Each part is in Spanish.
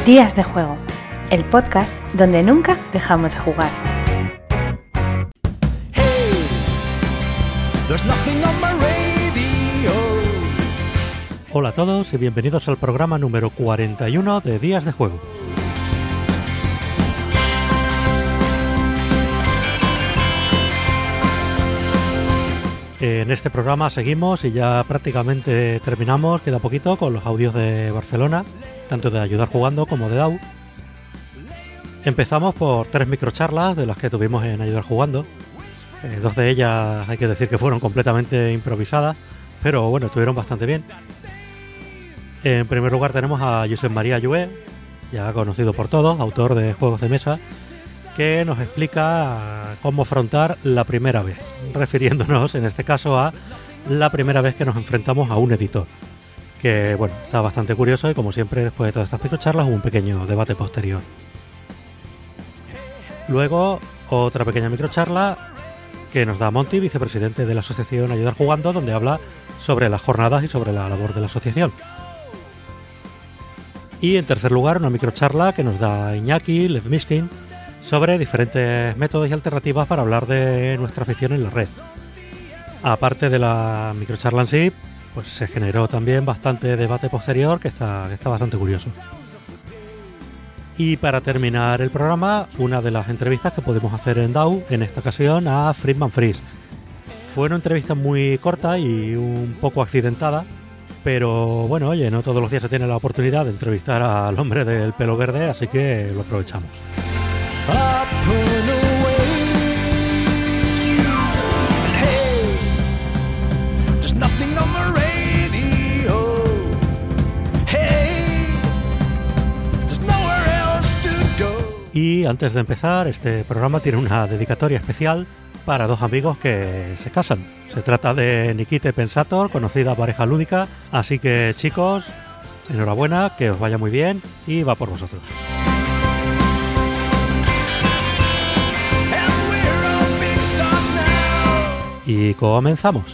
Días de Juego, el podcast donde nunca dejamos de jugar. Hola a todos y bienvenidos al programa número 41 de Días de Juego. En este programa seguimos y ya prácticamente terminamos, queda poquito, con los audios de Barcelona, tanto de Ayudar Jugando como de DAO. Empezamos por 3 microcharlas de las que tuvimos en Ayudar Jugando. 2 de ellas hay que decir que fueron completamente improvisadas, pero bueno, estuvieron bastante bien. En primer lugar tenemos a Josep María Llué, ya conocido por todos, autor de juegos de mesa, que nos explica cómo afrontar la primera vez, refiriéndonos en este caso a la primera vez que nos enfrentamos a un editor. Que bueno, está bastante curioso y como siempre después de todas estas microcharlas hubo un pequeño debate posterior. Luego otra pequeña microcharla que nos da Monty, vicepresidente de la asociación Ayudar Jugando, donde habla sobre las jornadas y sobre la labor de la asociación. Y en tercer lugar una microcharla que nos da Iñaki Levmiskin sobre diferentes métodos y alternativas para hablar de nuestra afición en la red. Aparte de la microcharla en sí, pues se generó también bastante debate posterior que está bastante curioso. Y para terminar el programa, una de las entrevistas que pudimos hacer en DAO, en esta ocasión a Friedman Freeze. Fue una entrevista muy corta y un poco accidentada, pero bueno, oye, no todos los días se tiene la oportunidad de entrevistar al hombre del pelo verde, así que lo aprovechamos. Y antes de empezar, este programa tiene una dedicatoria especial para 2 amigos que se casan. Se trata de Nikita y Pensator, conocida pareja lúdica, así que chicos, enhorabuena, que os vaya muy bien y va por vosotros. Y comenzamos.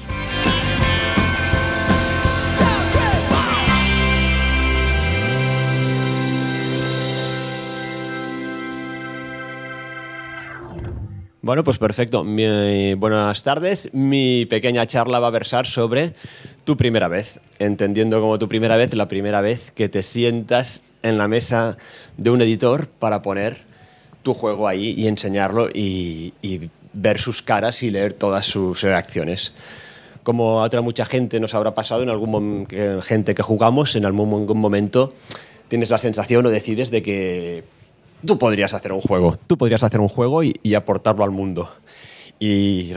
Bueno, pues perfecto. Buenas tardes. Mi pequeña charla va a versar sobre tu primera vez, entendiendo como tu primera vez la primera vez que te sientas en la mesa de un editor para poner tu juego ahí y enseñarlo y ver sus caras y leer todas sus reacciones. Como a otra mucha gente nos habrá pasado, en algún gente que jugamos, en algún momento tienes la sensación o decides de que tú podrías hacer un juego y aportarlo al mundo y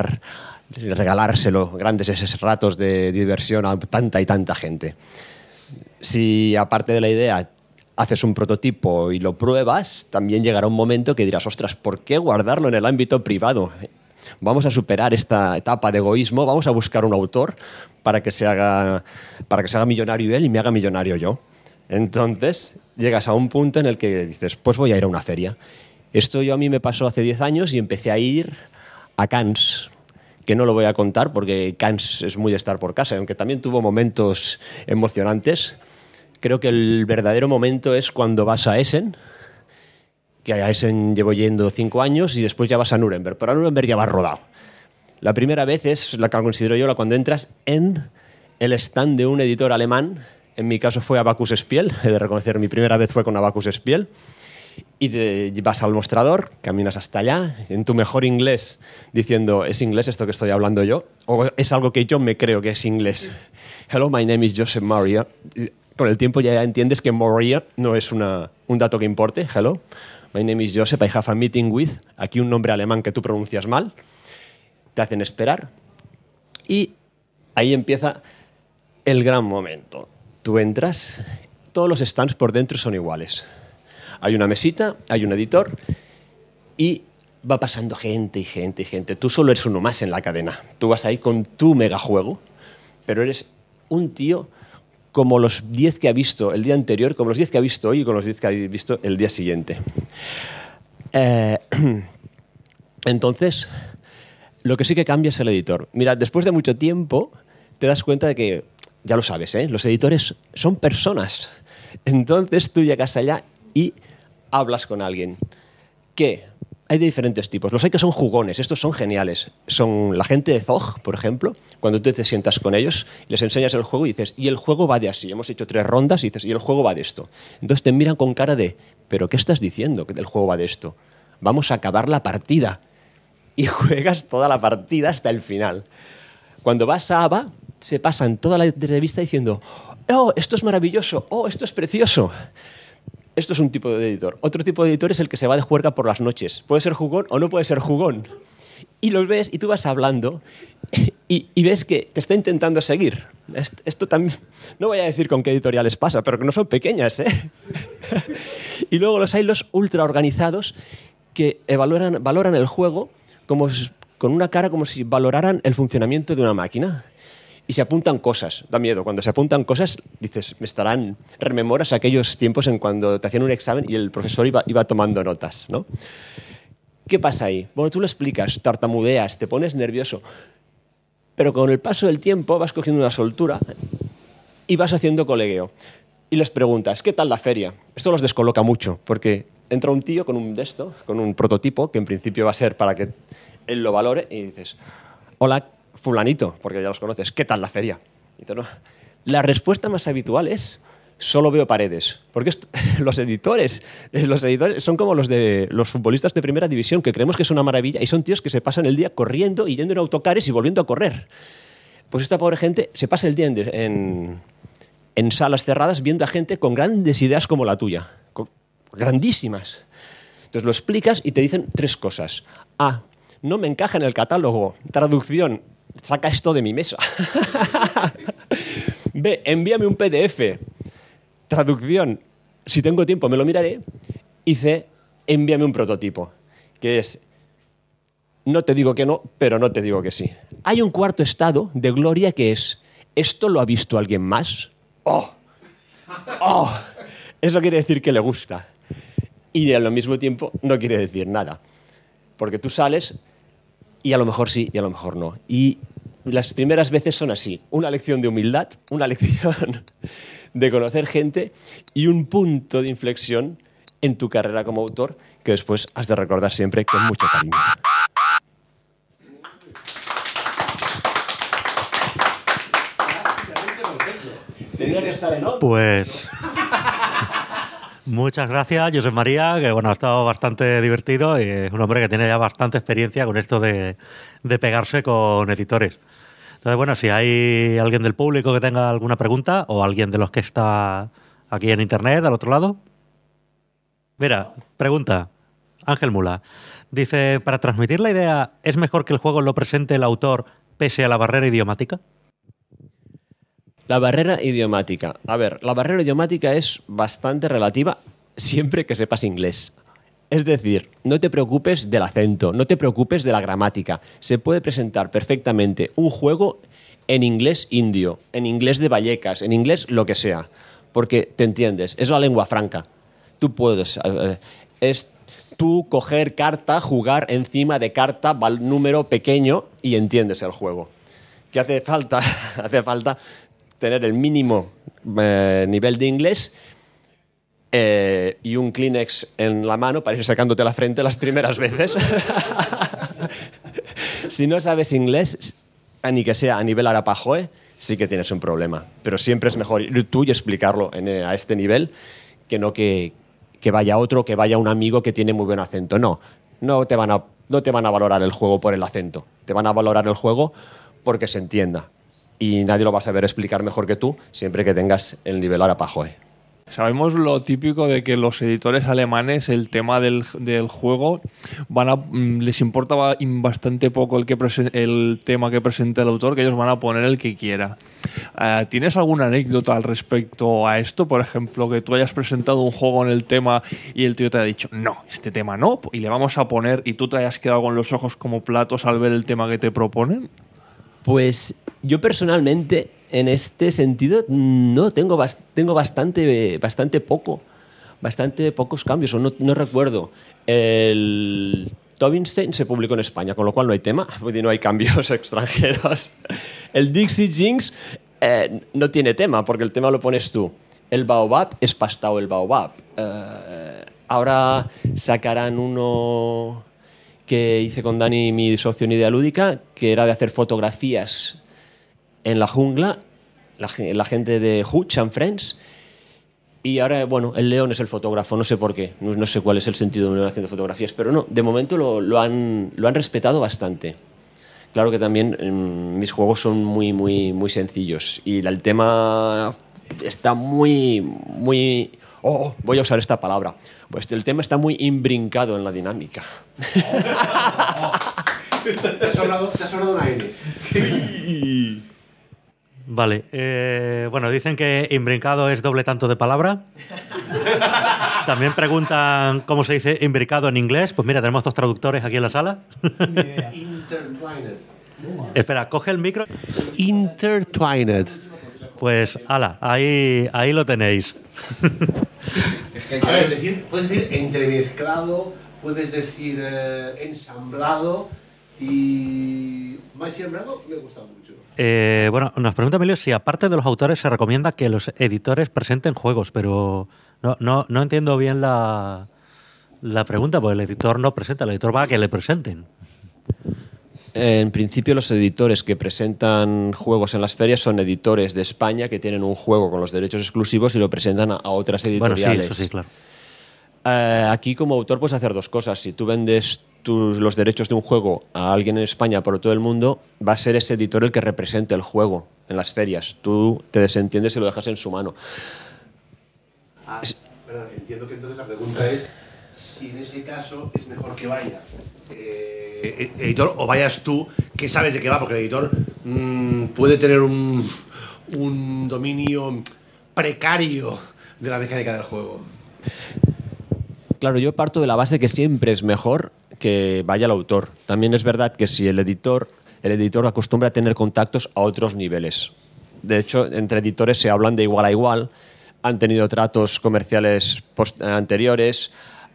regalárselo grandes esos ratos de diversión a tanta y tanta gente. Si aparte de la idea haces un prototipo y lo pruebas, también llegará un momento que dirás, ostras, ¿por qué guardarlo en el ámbito privado? Vamos a superar esta etapa de egoísmo, vamos a buscar un autor para que se haga millonario él y me haga millonario yo. Entonces llegas a un punto en el que dices, pues voy a ir a una feria. Esto a mí me pasó hace 10 años y empecé a ir a Cannes, que no lo voy a contar porque Cannes es muy de estar por casa, aunque también tuvo momentos emocionantes. Creo que el verdadero momento es cuando vas a Essen, que a Essen llevo yendo 5 años y después ya vas a Nuremberg, pero a Nuremberg ya vas rodado. La primera vez es la que considero yo cuando entras en el stand de un editor alemán. En mi caso fue Abacus Spiel, he de reconocer, mi primera vez fue con Abacus Spiel. Y vas al mostrador, caminas hasta allá, en tu mejor inglés, diciendo, ¿es inglés esto que estoy hablando yo? ¿O es algo que yo me creo que es inglés? Hello, my name is Josep Maria. Con el tiempo ya entiendes que Maria no es un dato que importe. Hello, my name is Josep, I have a meeting with. Aquí un nombre alemán que tú pronuncias mal. Te hacen esperar. Y ahí empieza el gran momento. Tú entras, todos los stands por dentro son iguales. Hay una mesita, hay un editor y va pasando gente y gente y gente. Tú solo eres uno más en la cadena. Tú vas ahí con tu megajuego, pero eres un tío como los 10 que ha visto el día anterior, como los 10 que ha visto hoy y con los 10 que ha visto el día siguiente. Entonces, lo que sí que cambia es el editor. Mira, después de mucho tiempo te das cuenta de que, ya lo sabes, los editores son personas. Entonces tú llegas allá y hablas con alguien. ¿Qué? Hay de diferentes tipos. Los hay que son jugones, estos son geniales. Son la gente de Zog, por ejemplo, cuando tú te sientas con ellos, les enseñas el juego y dices, y el juego va de así. Hemos hecho 3 rondas y dices, y el juego va de esto. Entonces te miran con cara de, ¿pero qué estás diciendo que el juego va de esto? Vamos a acabar la partida. Y juegas toda la partida hasta el final. Cuando vas a ABA, se pasan toda la entrevista diciendo, oh, esto es maravilloso, oh, esto es precioso. Esto es un tipo de editor. Otro tipo de editor es el que se va de juerga por las noches. Puede ser jugón o no puede ser jugón. Y los ves y tú vas hablando y ves que te está intentando seguir. Esto también, no voy a decir con qué editoriales pasa, pero que no son pequeñas, ¿eh? Y luego hay los ultra organizados que valoran el juego con una cara como si valoraran el funcionamiento de una máquina. Y se apuntan cosas, da miedo. Cuando se apuntan cosas, dices, rememoras aquellos tiempos en cuando te hacían un examen y el profesor iba tomando notas, ¿no? ¿Qué pasa ahí? Bueno, tú lo explicas, tartamudeas, te pones nervioso, pero con el paso del tiempo vas cogiendo una soltura y vas haciendo colegueo. Y les preguntas, ¿qué tal la feria? Esto los descoloca mucho, porque entra un tío con un prototipo, que en principio va a ser para que él lo valore, y dices, hola, fulanito, porque ya los conoces, ¿qué tal la feria? Y dice, no. La respuesta más habitual es, solo veo paredes. Porque los editores son como los futbolistas de primera división, que creemos que es una maravilla, y son tíos que se pasan el día corriendo y yendo en autocares y volviendo a correr. Pues esta pobre gente se pasa el día en salas cerradas viendo a gente con grandes ideas como la tuya. Grandísimas. Entonces lo explicas y te dicen 3 cosas. A, no me encaja en el catálogo. Traducción, saca esto de mi mesa. B, envíame un PDF. Traducción, si tengo tiempo me lo miraré. Y C, envíame un prototipo. Que es, no te digo que no, pero no te digo que sí. Hay un cuarto estado de gloria que es, ¿esto lo ha visto alguien más? ¡Oh! ¡Oh! Eso quiere decir que le gusta. Y al mismo tiempo no quiere decir nada. Porque tú sales y a lo mejor sí y a lo mejor no. Y las primeras veces son así. Una lección de humildad, una lección de conocer gente y un punto de inflexión en tu carrera como autor que después has de recordar siempre con mucho cariño. Tenía que estar en otro. Pues muchas gracias, Josep María, que bueno, ha estado bastante divertido y es un hombre que tiene ya bastante experiencia con esto de pegarse con editores. Entonces, bueno, si hay alguien del público que tenga alguna pregunta o alguien de los que está aquí en internet, al otro lado. Mira, pregunta, Ángel Mula. Dice, para transmitir la idea, ¿es mejor que el juego lo presente el autor pese a la barrera idiomática? La barrera idiomática. A ver, la barrera idiomática es bastante relativa siempre que sepas inglés. Es decir, no te preocupes del acento, no te preocupes de la gramática. Se puede presentar perfectamente un juego en inglés indio, en inglés de Vallecas, en inglés lo que sea, porque te entiendes, es la lengua franca. Tú puedes... tú coger carta, jugar encima de carta, número pequeño y entiendes el juego. ¿Qué hace falta? Hace falta tener el mínimo nivel de inglés y un Kleenex en la mano para ir sacándote la frente las primeras veces. Si no sabes inglés, ni que sea a nivel arapajoe, sí que tienes un problema. Pero siempre es mejor ir tú y explicarlo a este nivel que no que vaya otro, que vaya un amigo que tiene muy buen acento. No te van a valorar el juego por el acento. Te van a valorar el juego porque se entienda. Y nadie lo va a saber explicar mejor que tú, siempre que tengas el nivel arapajoe. Sabemos lo típico de que los editores alemanes, el tema del juego, les importa bastante poco el tema que presenta el autor, que ellos van a poner el que quiera. ¿Tienes alguna anécdota al respecto a esto? Por ejemplo, que tú hayas presentado un juego en el tema y el tío te ha dicho, no, este tema no, y le vamos a poner, y tú te hayas quedado con los ojos como platos al ver el tema que te proponen. Pues yo personalmente, en este sentido, no tengo bastante pocos cambios, o no recuerdo. El Tobinstein se publicó en España, con lo cual no hay tema, no hay cambios extranjeros. El Dixie Jinx no tiene tema, porque el tema lo pones tú. el Baobab es pastado el Baobab. Ahora sacarán uno que hice con Dani, mi socio en Idea Lúdica, que era de hacer fotografías en la jungla, la gente de Hutch and Friends. Y ahora, bueno, el león es el fotógrafo, no sé por qué, no sé cuál es el sentido de un león haciendo fotografías, pero no, de momento lo han respetado bastante. Claro que también mis juegos son muy, muy, muy sencillos y el tema está muy, muy... voy a usar esta palabra. Pues el tema está muy imbrincado en la dinámica. Te ha sonado una N. Vale, bueno, dicen que imbrincado es doble tanto de palabra. También preguntan cómo se dice imbricado en inglés. Pues mira, tenemos dos traductores aquí en la sala. Intertwined. Espera, coge el micro. Intertwined. Pues, ala, ahí lo tenéis. A ver, puedes decir entremezclado, puedes decir ensamblado y machambrado me gusta mucho. Bueno, nos pregunta Emilio si aparte de los autores se recomienda que los editores presenten juegos, pero no entiendo bien la pregunta, porque el editor no presenta, el editor va a que le presenten. En principio, los editores que presentan juegos en las ferias son editores de España que tienen un juego con los derechos exclusivos y lo presentan a otras editoriales. Bueno, sí, eso sí, claro. Aquí, como autor, puedes hacer dos cosas. Si tú vendes los derechos de un juego a alguien en España por todo el mundo, va a ser ese editor el que represente el juego en las ferias. Tú te desentiendes y lo dejas en su mano. Perdón, entiendo que entonces la pregunta es si en ese caso es mejor que vaya editor o vayas tú, que sabes de qué va, porque el editor puede tener un dominio precario de la mecánica del juego. Claro, yo parto de la base que siempre es mejor que vaya el autor. También es verdad que si el editor acostumbra a tener contactos a otros niveles. De hecho, entre editores se hablan de igual a igual, han tenido tratos comerciales anteriores,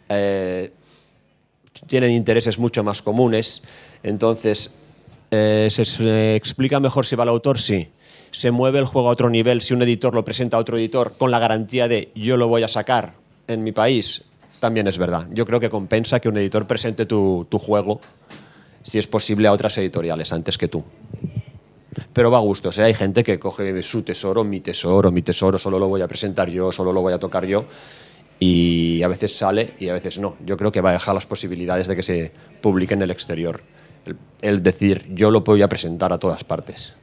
tienen intereses mucho más comunes. Entonces, ¿se explica mejor si va el autor? Sí. ¿Se mueve el juego a otro nivel si un editor lo presenta a otro editor con la garantía de yo lo voy a sacar en mi país? También es verdad. Yo creo que compensa que un editor presente tu juego, si es posible, a otras editoriales antes que tú. Pero va a gusto. O sea, hay gente que coge su tesoro, mi tesoro, solo lo voy a presentar yo, solo lo voy a tocar yo. Y a veces sale y a veces no. Yo creo que va a dejar las posibilidades de que se publique en el exterior. El decir, yo lo voy a presentar a todas partes.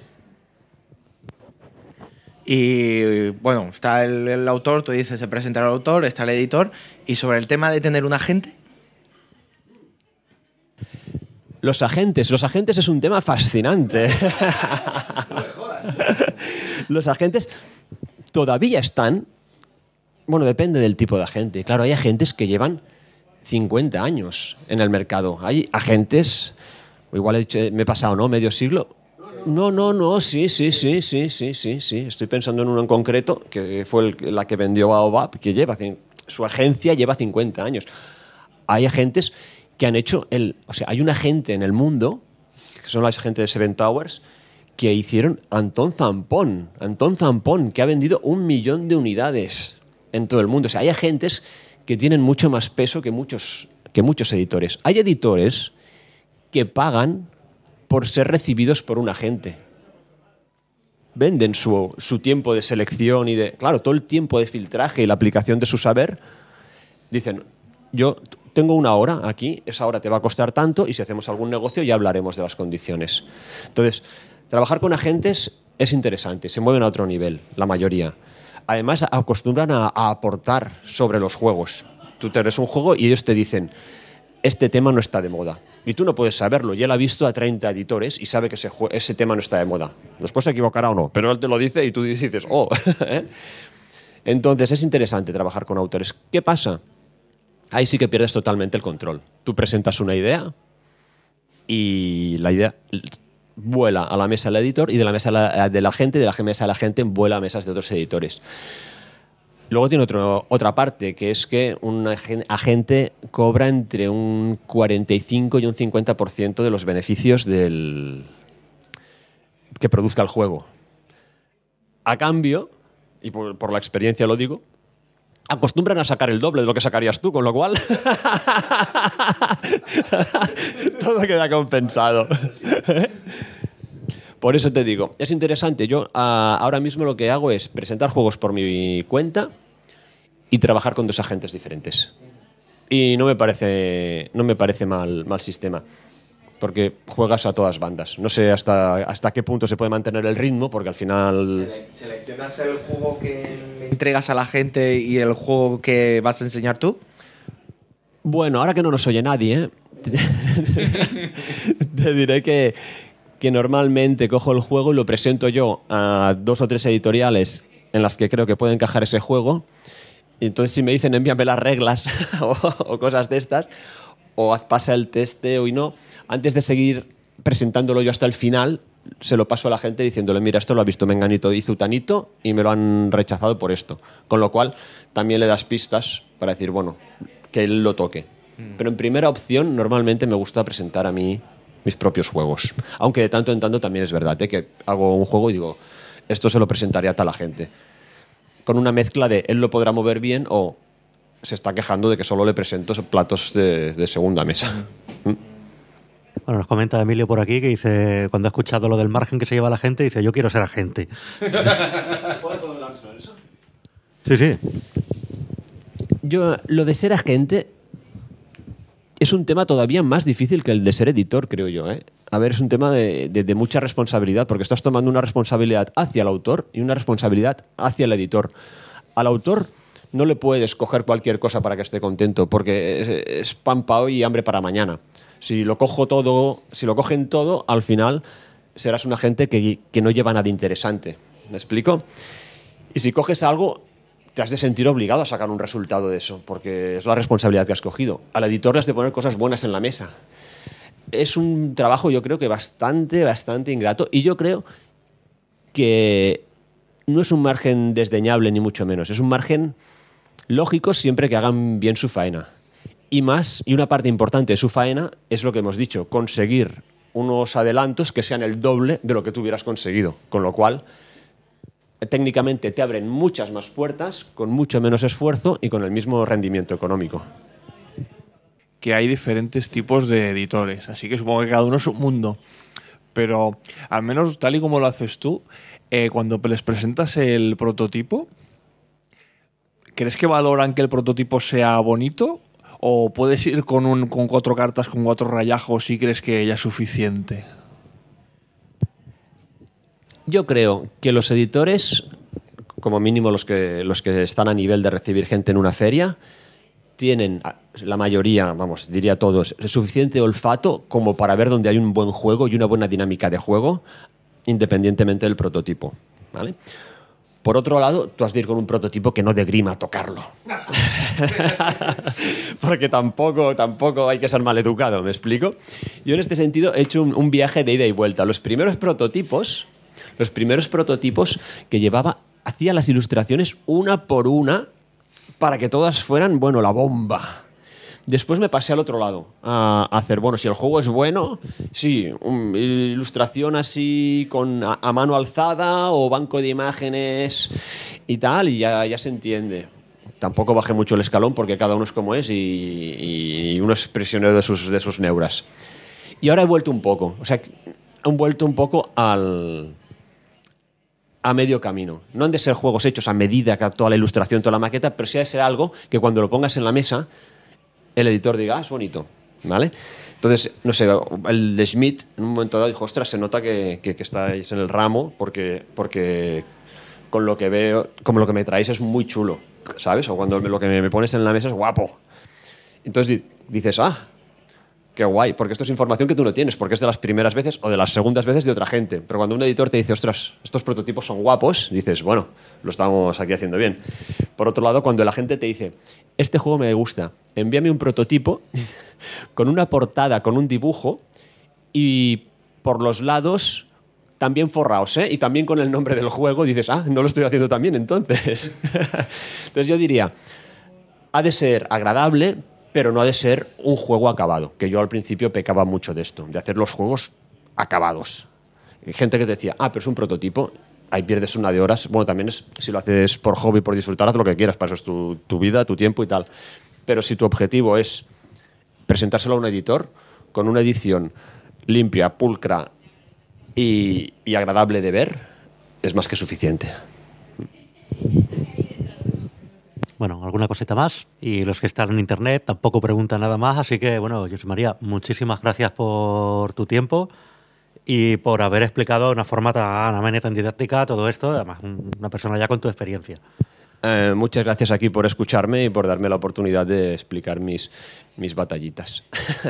Y bueno, está el autor, tú dices, se presenta el autor, está el editor. Y sobre el tema de tener un agente. Los agentes es un tema fascinante. Los agentes todavía están... Bueno, depende del tipo de agente. Claro, hay agentes que llevan 50 años en el mercado. Hay agentes, igual me he pasado, ¿no? Medio siglo. No, sí. Estoy pensando en uno en concreto, que fue la que vendió Baobab, que su agencia lleva 50 años. Hay agentes que han hecho hay un agente en el mundo, que son los agentes de Seven Towers, que hicieron Antón Zampón, que ha vendido 1 millón de unidades en todo el mundo. O sea, hay agentes que tienen mucho más peso que muchos editores. Hay editores que pagan por ser recibidos por un agente. Venden su tiempo de selección y claro, todo el tiempo de filtraje y la aplicación de su saber. Dicen, yo tengo 1 hora aquí, esa hora te va a costar tanto y si hacemos algún negocio ya hablaremos de las condiciones. Entonces, trabajar con agentes es interesante, se mueven a otro nivel, la mayoría. Además, acostumbran a aportar sobre los juegos. Tú tienes un juego y ellos te dicen, este tema no está de moda. Y tú no puedes saberlo. Y él ha visto a 30 editores y sabe que ese tema no está de moda. Después se equivocará o no, pero él te lo dice y tú dices, oh. Entonces, es interesante trabajar con autores. ¿Qué pasa? Ahí sí que pierdes totalmente el control. Tú presentas una idea y la idea vuela a la mesa del editor y de la mesa de la gente, de la mesa de la gente vuela a mesas de otros editores. Luego tiene otra parte, que es que un agente cobra entre un 45 y un 50% de los beneficios que produzca el juego. A cambio, y por la experiencia lo digo, acostumbran a sacar el doble de lo que sacarías tú, con lo cual todo queda compensado. Por eso te digo, es interesante. Yo ahora mismo lo que hago es presentar juegos por mi cuenta y trabajar con 2 agentes diferentes. Y no me parece mal sistema, porque juegas a todas bandas. No sé hasta qué punto se puede mantener el ritmo, porque al final... ¿Seleccionas el juego que le entregas a la gente y el juego que vas a enseñar tú? Bueno, ahora que no nos oye nadie, te diré que normalmente cojo el juego y lo presento yo a 2 o 3 editoriales en las que creo que puede encajar ese juego. Y entonces si me dicen envíame las reglas o cosas de estas, o pasa el testeo y no, antes de seguir presentándolo yo hasta el final, se lo paso a la gente diciéndole, mira, esto lo ha visto Menganito y Zutanito y me lo han rechazado por esto. Con lo cual también le das pistas para decir, bueno, que él lo toque. Pero en primera opción normalmente me gusta presentar a mí mis propios juegos. Aunque de tanto en tanto también es verdad, que hago un juego y digo, esto se lo presentaré a tal gente. Con una mezcla de él lo podrá mover bien o se está quejando de que solo le presento platos de segunda mesa. Bueno, nos comenta Emilio por aquí que dice, cuando ha escuchado lo del margen que se lleva la gente, dice, yo quiero ser agente. Sí, sí. Yo, lo de ser agente es un tema todavía más difícil que el de ser editor, creo yo, ¿eh? A ver, es un tema de mucha responsabilidad, porque estás tomando una responsabilidad hacia el autor y una responsabilidad hacia el editor. Al autor no le puedes coger cualquier cosa para que esté contento, porque es pan para hoy y hambre para mañana. Si lo cogen todo, al final serás un agente que no lleva nada interesante. ¿Me explico? Y si coges algo, te has de sentir obligado a sacar un resultado de eso, porque es la responsabilidad que has cogido. Al editor le has de poner cosas buenas en la mesa. Es un trabajo, yo creo que bastante ingrato, y yo creo que no es un margen desdeñable ni mucho menos. Es un margen lógico siempre que hagan bien su faena. Y una parte importante de su faena es lo que hemos dicho, conseguir unos adelantos que sean el doble de lo que tú hubieras conseguido. Con lo cual, técnicamente te abren muchas más puertas, con mucho menos esfuerzo y con el mismo rendimiento económico. Que hay diferentes tipos de editores, así que supongo que cada uno es un mundo. Pero al menos tal y como lo haces tú, cuando les presentas el prototipo, ¿crees que valoran que el prototipo sea bonito? ¿O puedes ir con 4 cartas, con 4 rayajos y crees que ya es suficiente? Yo creo que los editores, como mínimo los que están a nivel de recibir gente en una feria, tienen, la mayoría, vamos, diría todos, el suficiente olfato como para ver dónde hay un buen juego y una buena dinámica de juego, independientemente del prototipo, ¿vale? Por otro lado, tú has de ir con un prototipo que no dé grima tocarlo. Porque tampoco hay que ser maleducado, ¿me explico? Yo en este sentido he hecho un viaje de ida y vuelta. Los primeros prototipos que llevaba, hacía las ilustraciones una por una para que todas fueran, bueno, la bomba. Después me pasé al otro lado a hacer, bueno, si el juego es bueno, sí, ilustración así a mano alzada o banco de imágenes y tal, y ya se entiende. Tampoco bajé mucho el escalón porque cada uno es como es y uno es prisionero de sus neuras. Y ahora he vuelto un poco a medio camino. No han de ser juegos hechos a medida, que toda la ilustración, toda la maqueta, pero sí ha de ser algo que cuando lo pongas en la mesa el editor diga, es bonito, ¿vale? Entonces, no sé, el de Schmidt en un momento dado dijo, ostras, se nota que estáis en el ramo porque con lo que veo, como lo que me traéis es muy chulo, ¿sabes? O cuando lo que me pones en la mesa es guapo. Entonces dices, qué guay, porque esto es información que tú no tienes, porque es de las primeras veces o de las segundas veces de otra gente. Pero cuando un editor te dice, ostras, estos prototipos son guapos, dices, bueno, lo estamos aquí haciendo bien. Por otro lado, cuando la gente te dice, este juego me gusta, envíame un prototipo con una portada, con un dibujo y por los lados también forraos, ¿eh? Y también con el nombre del juego, dices, no lo estoy haciendo también entonces. Entonces yo diría, ha de ser agradable, pero no ha de ser un juego acabado, que yo al principio pecaba mucho de esto, de hacer los juegos acabados. Hay gente que te decía, pero es un prototipo, ahí pierdes una de horas. Bueno, también si lo haces por hobby, por disfrutar, haz lo que quieras, para eso es tu vida, tu tiempo y tal. Pero si tu objetivo es presentárselo a un editor con una edición limpia, pulcra y agradable de ver, es más que suficiente. Bueno, alguna cosita más. Y los que están en internet tampoco preguntan nada más. Así que, bueno, José María, muchísimas gracias por tu tiempo y por haber explicado de una forma tan amena y tan didáctica todo esto. Además, una persona ya con tu experiencia. Muchas gracias aquí por escucharme y por darme la oportunidad de explicar mis batallitas.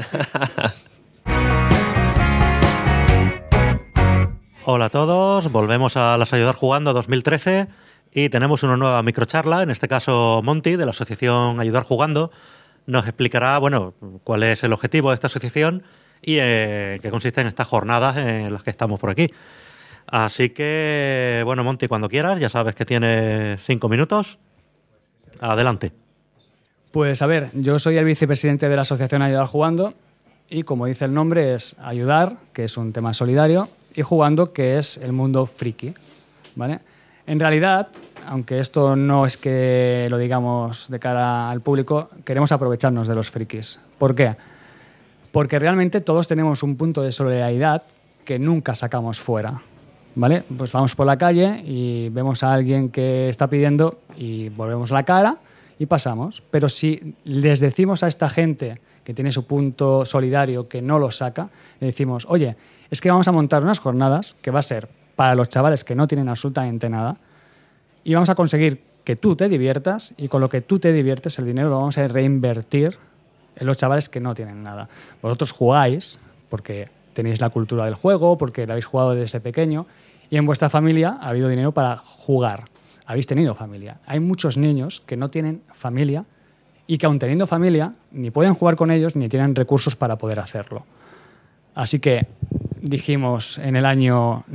Hola a todos, volvemos a Las Ayudar Jugando 2013 y tenemos una nueva microcharla. En este caso, Monty, de la asociación Ayudar Jugando, nos explicará, bueno, cuál es el objetivo de esta asociación y en qué consisten estas jornadas en las que estamos por aquí. Así que, bueno, Monty, cuando quieras, ya sabes que tienes 5 minutos. Adelante. Pues a ver, yo soy el vicepresidente de la asociación Ayudar Jugando y como dice el nombre es ayudar, que es un tema solidario, y jugando, que es el mundo friki, ¿vale? En realidad, aunque esto no es que lo digamos de cara al público, queremos aprovecharnos de los frikis. ¿Por qué? Porque realmente todos tenemos un punto de solidaridad que nunca sacamos fuera, ¿vale? Pues vamos por la calle y vemos a alguien que está pidiendo y volvemos la cara y pasamos. Pero si les decimos a esta gente que tiene su punto solidario que no lo saca, le decimos, oye, es que vamos a montar unas jornadas que va a ser para los chavales que no tienen absolutamente nada y vamos a conseguir que tú te diviertas y con lo que tú te diviertes el dinero lo vamos a reinvertir en los chavales que no tienen nada. Vosotros jugáis porque tenéis la cultura del juego, porque lo habéis jugado desde pequeño y en vuestra familia ha habido dinero para jugar. Habéis tenido familia. Hay muchos niños que no tienen familia y que aun teniendo familia ni pueden jugar con ellos ni tienen recursos para poder hacerlo. Así que dijimos en el año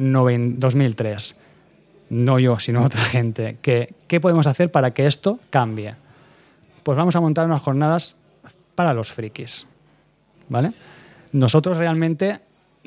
2003, no yo, sino otra gente, que ¿qué podemos hacer para que esto cambie? Pues vamos a montar unas jornadas para los frikis, ¿vale? Nosotros realmente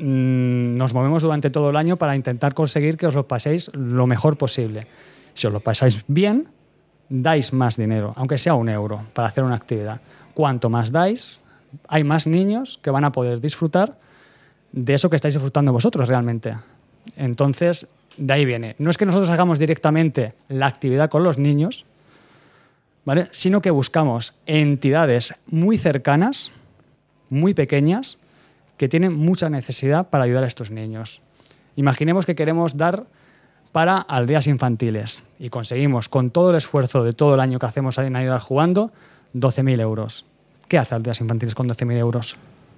nos movemos durante todo el año para intentar conseguir que os lo paséis lo mejor posible. Si os lo pasáis bien, dais más dinero, aunque sea €1, para hacer una actividad. Cuanto más dais, hay más niños que van a poder disfrutar de eso que estáis disfrutando vosotros realmente. Entonces, de ahí viene. No es que nosotros hagamos directamente la actividad con los niños, ¿vale? Sino que buscamos entidades muy cercanas, muy pequeñas, que tienen mucha necesidad para ayudar a estos niños. Imaginemos que queremos dar para aldeas infantiles y conseguimos, con todo el esfuerzo de todo el año que hacemos en Ayudar Jugando, 12.000 euros. ¿Qué hace aldeas infantiles con 12.000 euros?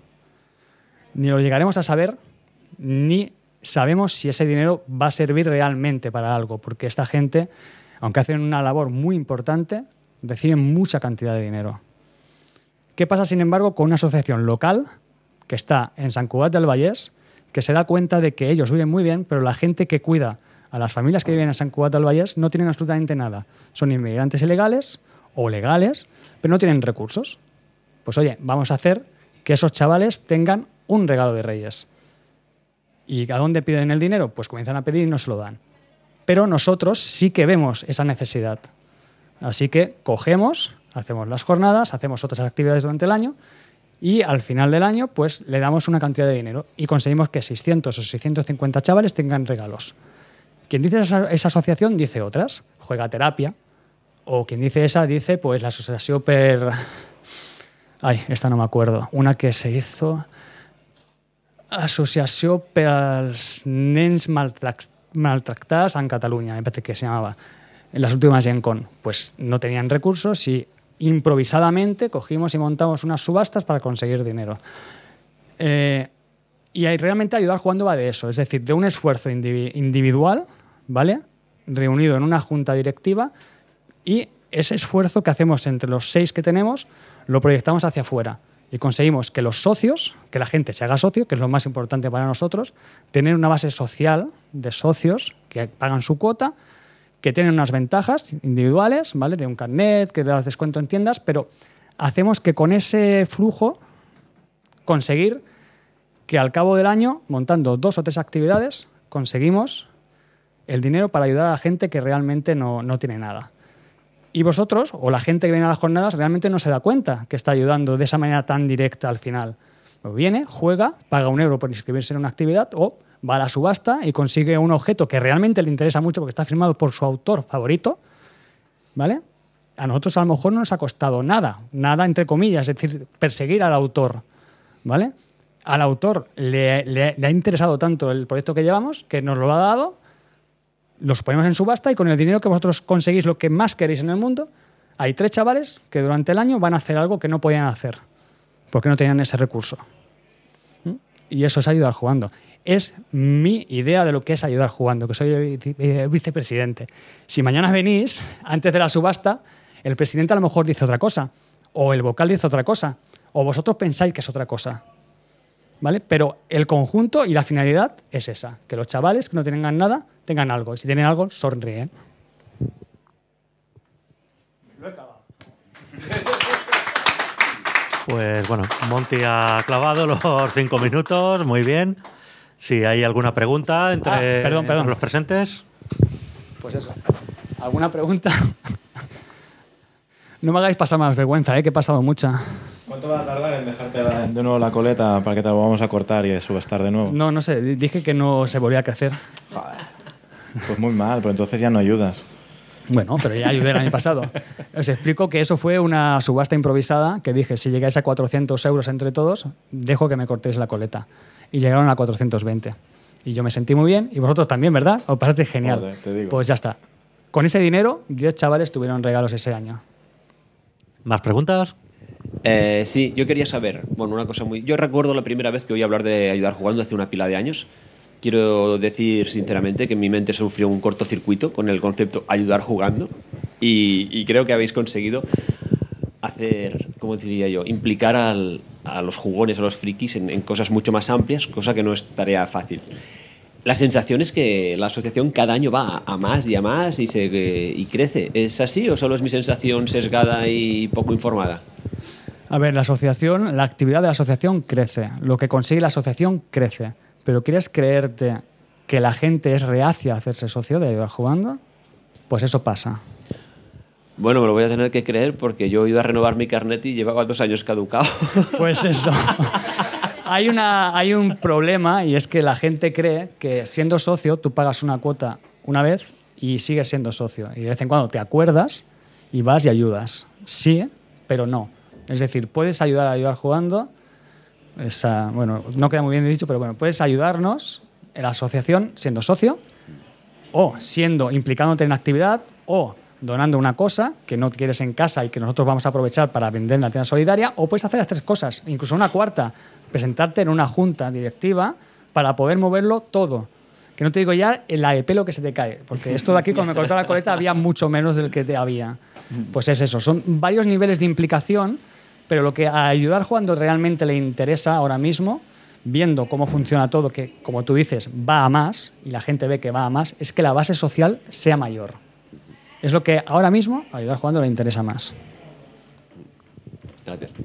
Ni lo llegaremos a saber, ni sabemos si ese dinero va a servir realmente para algo, porque esta gente, aunque hacen una labor muy importante, reciben mucha cantidad de dinero. ¿Qué pasa, sin embargo, con una asociación local que está en Sant Cugat del Vallès, que se da cuenta de que ellos viven muy bien, pero la gente que cuida a las familias que viven en Sant Cugat del Vallès no tienen absolutamente nada? Son inmigrantes ilegales o legales, pero no tienen recursos. Pues oye, vamos a hacer que esos chavales tengan un regalo de Reyes. ¿Y a dónde piden el dinero? Pues comienzan a pedir y no se lo dan. Pero nosotros sí que vemos esa necesidad. Así que cogemos, hacemos las jornadas, hacemos otras actividades durante el año y al final del año pues le damos una cantidad de dinero y conseguimos que 600 o 650 chavales tengan regalos. Quien dice esa asociación dice otras, Juega Terapia, o quien dice esa dice pues la asociación per... Ay, esta no me acuerdo. Una que se hizo... Associació per als nens maltractats en Cataluña, me parece que se llamaba, en las últimas Gen Con. Pues no tenían recursos y improvisadamente cogimos y montamos unas subastas para conseguir dinero. Y realmente Ayudar Jugando va de eso, es decir, de un esfuerzo individual, ¿vale?, reunido en una junta directiva, y ese esfuerzo que hacemos entre los 6 que tenemos lo proyectamos hacia afuera. Y conseguimos que los socios, que la gente se haga socio, que es lo más importante para nosotros, tener una base social de socios que pagan su cuota, que tienen unas ventajas individuales, ¿vale?, de un carnet, que da descuento en tiendas, pero hacemos que con ese flujo conseguir que al cabo del año, montando 2 o 3 actividades, conseguimos el dinero para ayudar a la gente que realmente no tiene nada. Y vosotros, o la gente que viene a las jornadas, realmente no se da cuenta que está ayudando de esa manera tan directa al final. Viene, juega, paga €1 por inscribirse en una actividad o va a la subasta y consigue un objeto que realmente le interesa mucho porque está firmado por su autor favorito, ¿vale? A nosotros a lo mejor no nos ha costado nada entre comillas, es decir, perseguir al autor, ¿vale? Al autor le ha interesado tanto el proyecto que llevamos que nos lo ha dado, los ponemos en subasta y con el dinero que vosotros conseguís lo que más queréis en el mundo, hay 3 chavales que durante el año van a hacer algo que no podían hacer porque no tenían ese recurso. Y eso es ayudar jugando. Es mi idea de lo que es ayudar jugando, que soy el vicepresidente. Si mañana venís, antes de la subasta, el presidente a lo mejor dice otra cosa, o el vocal dice otra cosa, o vosotros pensáis que es otra cosa, ¿vale? Pero el conjunto y la finalidad es esa, que los chavales que no tengan nada tengan algo, y si tienen algo, sonríen. Lo he acabado. Pues bueno, Monty ha clavado los 5 minutos, muy bien. Si hay alguna pregunta entre los presentes. Pues eso. ¿Alguna pregunta? No me hagáis pasar más vergüenza, que he pasado mucha. ¿Cuánto va a tardar en dejarte de nuevo la coleta para que te la vamos a cortar y subastar de nuevo? No sé, dije que no se volvía a crecer. Joder. Pues muy mal, pero entonces ya no ayudas. Bueno, pero ya ayudé el año pasado. Os explico que eso fue una subasta improvisada que dije, si llegáis a 400 euros entre todos, dejo que me cortéis la coleta. Y llegaron a 420. Y yo me sentí muy bien, y vosotros también, ¿verdad? Os parece genial. Joder, te digo. Pues ya está. Con ese dinero, 10 chavales tuvieron regalos ese año. ¿Más preguntas? Sí, yo quería saber, bueno, una cosa muy... Yo recuerdo la primera vez que oí hablar de ayudar jugando hace una pila de años. Quiero decir sinceramente que en mi mente sufrió un cortocircuito con el concepto ayudar jugando y creo que habéis conseguido hacer, ¿cómo diría yo?, implicar a los jugones, a los frikis en cosas mucho más amplias, cosa que no es tarea fácil. La sensación es que la asociación cada año va a más y a más y crece. ¿Es así o solo es mi sensación sesgada y poco informada? A ver, la actividad de la asociación crece. Lo que consigue la asociación crece. ¿Pero quieres creerte que la gente es reacia a hacerse socio de ayudar jugando? Pues eso pasa. Bueno, me lo voy a tener que creer porque yo he ido a renovar mi carnet y llevaba 2 años caducado. Pues eso. Hay un problema y es que la gente cree que siendo socio tú pagas una cuota una vez y sigues siendo socio. Y de vez en cuando te acuerdas y vas y ayudas. Sí, pero no. Es decir, puedes ayudar a ayudar jugando. Bueno, no queda muy bien dicho, pero bueno, puedes ayudarnos en la asociación siendo socio o implicándote en actividad o donando una cosa que no quieres en casa y que nosotros vamos a aprovechar para vender en la tienda solidaria, o puedes hacer las 3 cosas, incluso una cuarta, presentarte en una junta directiva para poder moverlo todo. Que no te digo ya el pelo que se te cae, porque esto de aquí cuando me cortó la coleta había mucho menos del que te había. Pues es eso, son varios niveles de implicación. Pero lo que a ayudar jugando realmente le interesa ahora mismo, viendo cómo funciona todo, que como tú dices, va a más, y la gente ve que va a más, es que la base social sea mayor. Es lo que ahora mismo a ayudar jugando le interesa más. Gracias.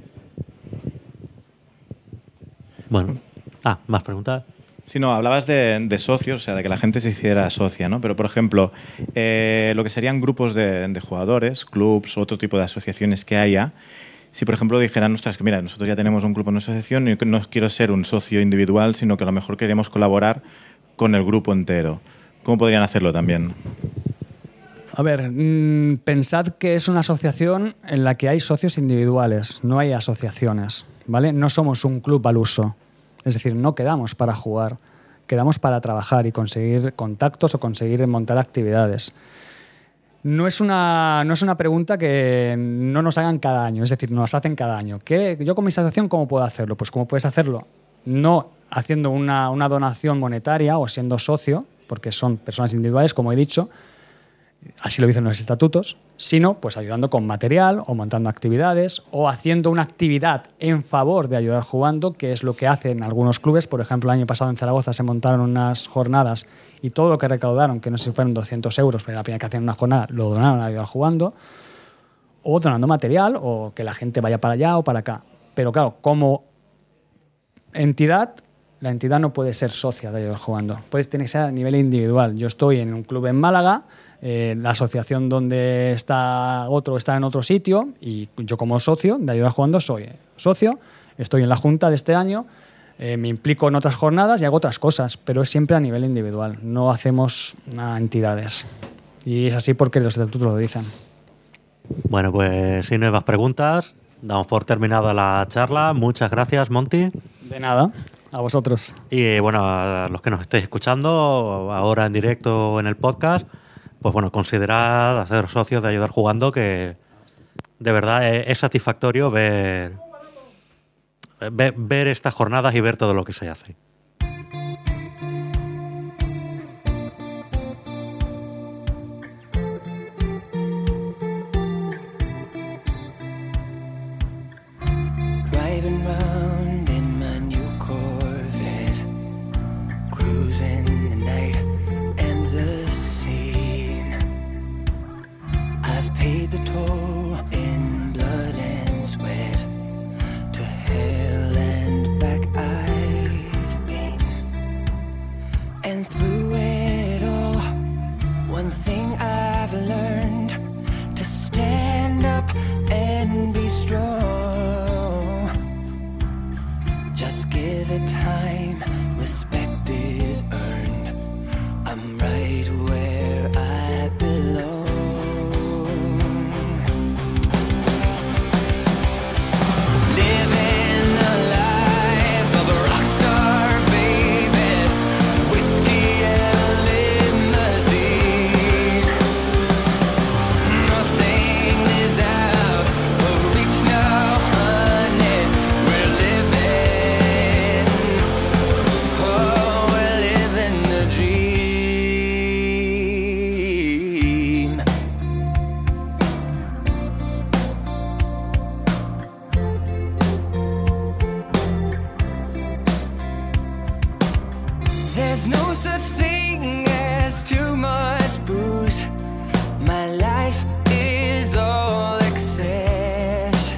Bueno, ¿más preguntas? Sí, no, hablabas de socios, o sea, de que la gente se hiciera socia, ¿no? Pero, por ejemplo, lo que serían grupos de jugadores, clubs, otro tipo de asociaciones que haya. Si, por ejemplo, dijeran, ostras, que mira, nosotros ya tenemos un club en nuestra asociación y no quiero ser un socio individual, sino que a lo mejor queremos colaborar con el grupo entero. ¿Cómo podrían hacerlo también? A ver, pensad que es una asociación en la que hay socios individuales, no hay asociaciones, ¿vale? No somos un club al uso. Es decir, no quedamos para jugar, quedamos para trabajar y conseguir contactos o conseguir montar actividades. No es una pregunta que no nos hagan cada año, es decir, nos hacen cada año. ¿Yo con mi asociación cómo puedo hacerlo? Pues cómo puedes hacerlo, no haciendo una donación monetaria o siendo socio, porque son personas individuales, como he dicho, así lo dicen los estatutos, sino pues ayudando con material o montando actividades o haciendo una actividad en favor de ayudar jugando, que es lo que hacen algunos clubes. Por ejemplo, el año pasado en Zaragoza se montaron unas jornadas y todo lo que recaudaron, que no sé si fueron 200 euros, pero la primera que hacían una jornada, lo donaron a ayudar jugando, o donando material o que la gente vaya para allá o para acá. Pero claro, como entidad la entidad no puede ser socia de Ayudar Jugando. Tiene que ser a nivel individual. Yo estoy en un club en Málaga, la asociación donde está otro está en otro sitio y yo como socio de Ayudar Jugando soy socio, estoy en la junta de este año, me implico en otras jornadas y hago otras cosas, pero es siempre a nivel individual, no hacemos a entidades. Y es así porque los estatutos lo dicen. Bueno, pues sin nuevas preguntas, damos por terminada la charla. Muchas gracias, Monty. De nada, a vosotros. Y bueno, a los que nos estéis escuchando ahora en directo o en el podcast, pues bueno, considerad hacer socios de Ayudar Jugando, que de verdad es satisfactorio ver estas jornadas y ver todo lo que se hace. Driving round in my new Corvette, cruising the night and the scene. I've paid the toll in blood and sweat. To hell and back I've been. And through it all, one thing I've learned: to stand up and be strong. Just give it time, respect is earned. I'm right where I belong. Living the life of a rock star, baby. Whiskey and limousine. Nothing is out of reach now, honey. We're living, oh, we're living the dream. There's no such thing as too much booze. My life is all excess.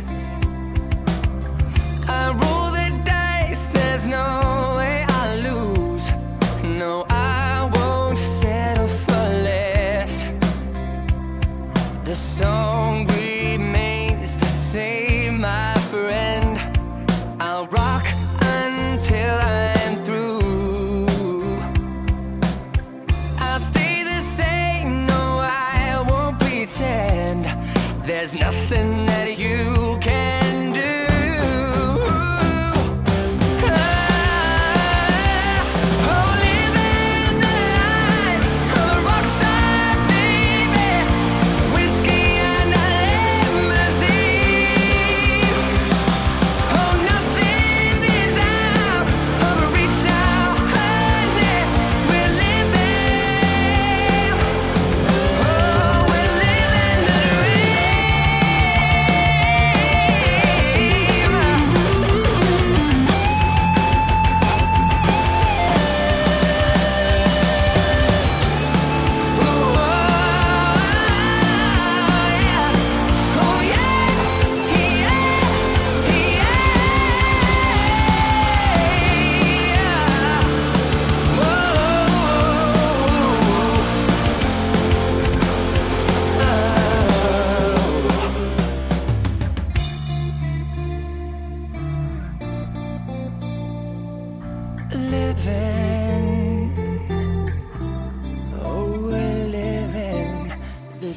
I roll the dice, there's no way I lose. No, I won't settle for less. The song remains the same, my friend. I'll rock until I'm through. I'll stay the same, no, I won't pretend. There's nothing that you can do. Oh, living the life of a rock star, baby. Whiskey and a limousine. Oh, nothing is out of reach now, honey. We're living, oh, we're living the living, oh, we're living the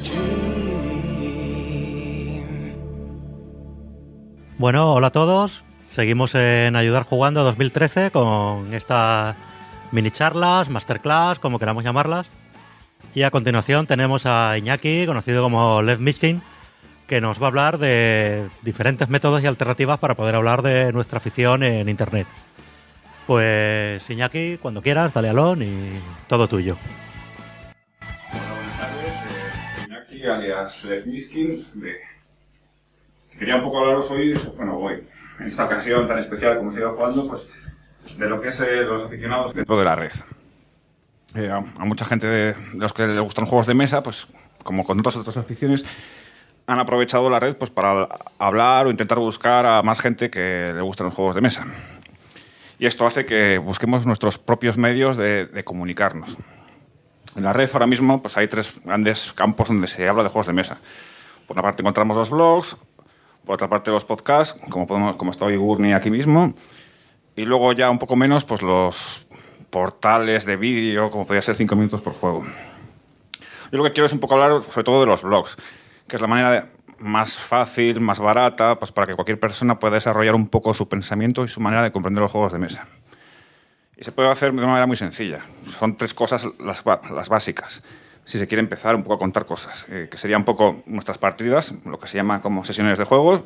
dream. Bueno, hola a todos. Seguimos en Ayudar Jugando 2013 con estas mini charlas, masterclass, como queramos llamarlas. Y a continuación tenemos a Iñaki, conocido como Lev Mishkin, que nos va a hablar de diferentes métodos y alternativas para poder hablar de nuestra afición en Internet. Pues Iñaki, cuando quieras, dale alón y todo tuyo. Hola, buenas tardes. Iñaki, alias Lev Mishkin. Quería un poco hablaros hoy, en esta ocasión tan especial como sigo jugando, pues de lo que es los aficionados dentro de la red. A mucha gente de los que les gustan juegos de mesa, pues como con otras aficiones, han aprovechado la red pues para hablar o intentar buscar a más gente que le gustan los juegos de mesa. Y Y esto hace que busquemos nuestros propios medios de comunicarnos. En la red ahora mismo pues hay 3 grandes campos donde se habla de juegos de mesa. Por una parte encontramos los blogs, por otra parte los podcasts, como está hoy Gurney aquí mismo, y luego ya un poco menos pues los portales de vídeo, como podría ser 5 minutos por juego. Yo lo que quiero es un poco hablar sobre todo de los blogs, que es la manera más fácil, más barata, pues para que cualquier persona pueda desarrollar un poco su pensamiento y su manera de comprender los juegos de mesa. Y se puede hacer de una manera muy sencilla. Son 3 cosas las básicas. Si se quiere empezar un poco a contar cosas, que serían un poco nuestras partidas, lo que se llama como sesiones de juegos,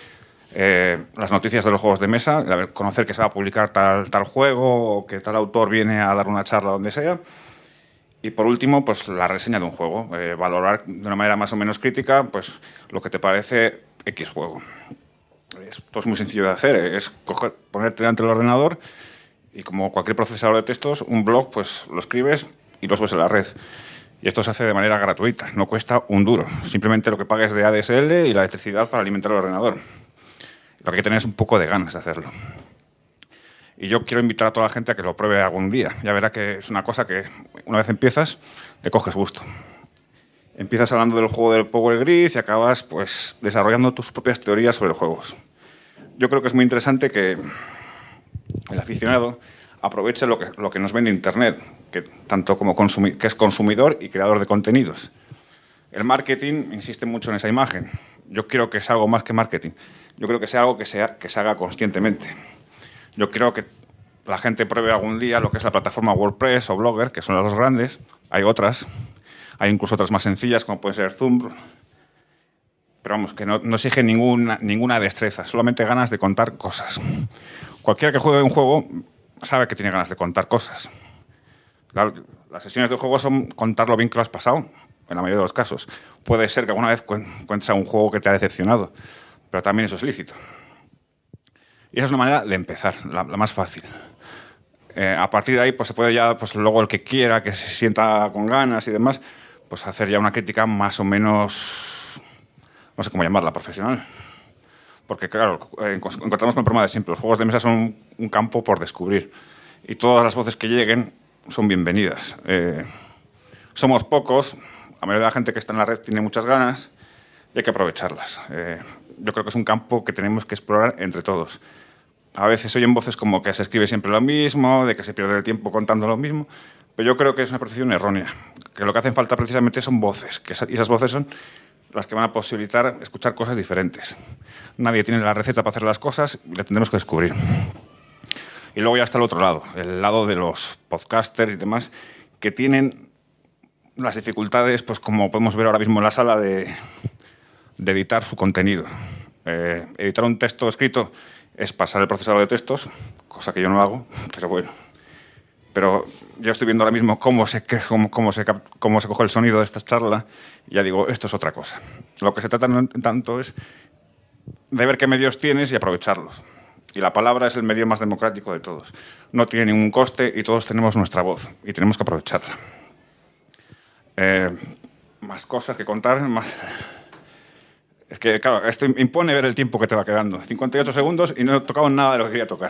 las noticias de los juegos de mesa, conocer que se va a publicar tal juego o que tal autor viene a dar una charla donde sea. Y por último, pues la reseña de un juego, valorar de una manera más o menos crítica pues lo que te parece X juego. Esto es muy sencillo de hacer, es ponerte delante del ordenador y como cualquier procesador de textos, un blog pues lo escribes y lo subes en la red. Y esto se hace de manera gratuita, no cuesta un duro. Simplemente lo que pagues de ADSL y la electricidad para alimentar el ordenador. Lo que hay que tener es un poco de ganas de hacerlo. Y yo quiero invitar a toda la gente a que lo pruebe algún día. Ya verá que es una cosa que una vez empiezas, le coges gusto. Empiezas hablando del juego del Power Grid y acabas pues desarrollando tus propias teorías sobre los juegos. Yo creo que es muy interesante que el aficionado aproveche lo que nos vende Internet, que tanto como que es consumidor y creador de contenidos. El marketing insiste mucho en esa imagen. Yo quiero que sea algo más que marketing. Yo creo que sea algo que se haga conscientemente. Yo quiero que la gente pruebe algún día lo que es la plataforma WordPress o Blogger, que son las 2 grandes. Hay otras. Hay incluso otras más sencillas, como puede ser Zoom. Pero vamos, que no exige ninguna destreza, solamente ganas de contar cosas. Cualquiera que juegue un juego sabe que tiene ganas de contar cosas. Las sesiones de juego son contar lo bien que lo has pasado, en la mayoría de los casos. Puede ser que alguna vez cuentes un juego que te ha decepcionado, pero también eso es lícito. Y esa es una manera de empezar, la más fácil. A partir de ahí pues se puede ya, pues luego el que quiera, que se sienta con ganas y demás, pues hacer ya una crítica más o menos, no sé cómo llamarla, profesional. Porque claro, encontramos con el problema de siempre. Los juegos de mesa son un campo por descubrir. Y todas las voces que lleguen son bienvenidas. Somos pocos, la mayoría de la gente que está en la red tiene muchas ganas y hay que aprovecharlas. Yo creo que es un campo que tenemos que explorar entre todos. A veces oyen voces como que se escribe siempre lo mismo, de que se pierde el tiempo contando lo mismo, pero yo creo que es una percepción errónea, que lo que hacen falta precisamente son voces, y esas voces son las que van a posibilitar escuchar cosas diferentes. Nadie tiene la receta para hacer las cosas y la tendremos que descubrir. Y luego ya está el otro lado, el lado de los podcasters y demás, que tienen las dificultades, pues como podemos ver ahora mismo en la sala, de editar su contenido. Editar un texto escrito es pasar el procesador de textos, cosa que yo no hago, pero bueno. Pero yo estoy viendo ahora mismo cómo se coge el sonido de esta charla y ya digo, esto es otra cosa. Lo que se trata tanto es de ver qué medios tienes y aprovecharlos. Y la palabra es el medio más democrático de todos. No tiene ningún coste y todos tenemos nuestra voz y tenemos que aprovecharla. Más cosas que contar, más... Es que, claro, esto impone ver el tiempo que te va quedando. 58 segundos y no he tocado nada de lo que quería tocar.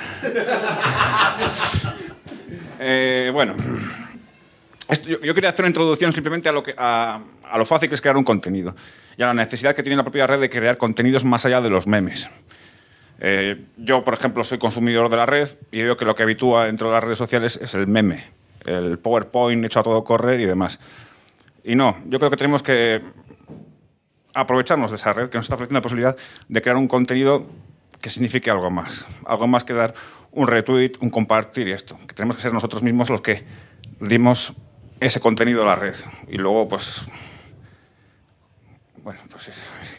Bueno, yo quería hacer una introducción simplemente a lo fácil que es crear un contenido y a la necesidad que tiene la propia red de crear contenidos más allá de los memes. Yo, por ejemplo, soy consumidor de la red y veo que lo que habitúa dentro de las redes sociales es el meme, el PowerPoint hecho a todo correr y demás. Y no, yo creo que tenemos que aprovecharnos de esa red que nos está ofreciendo la posibilidad de crear un contenido que signifique algo más que dar un retweet, un compartir y esto, que tenemos que ser nosotros mismos los que dimos ese contenido a la red y luego pues bueno, pues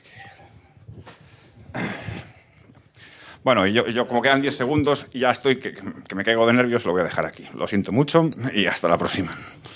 bueno, y yo como quedan 10 segundos y ya estoy que me caigo de nervios, lo voy a dejar aquí. Lo siento mucho y hasta la próxima.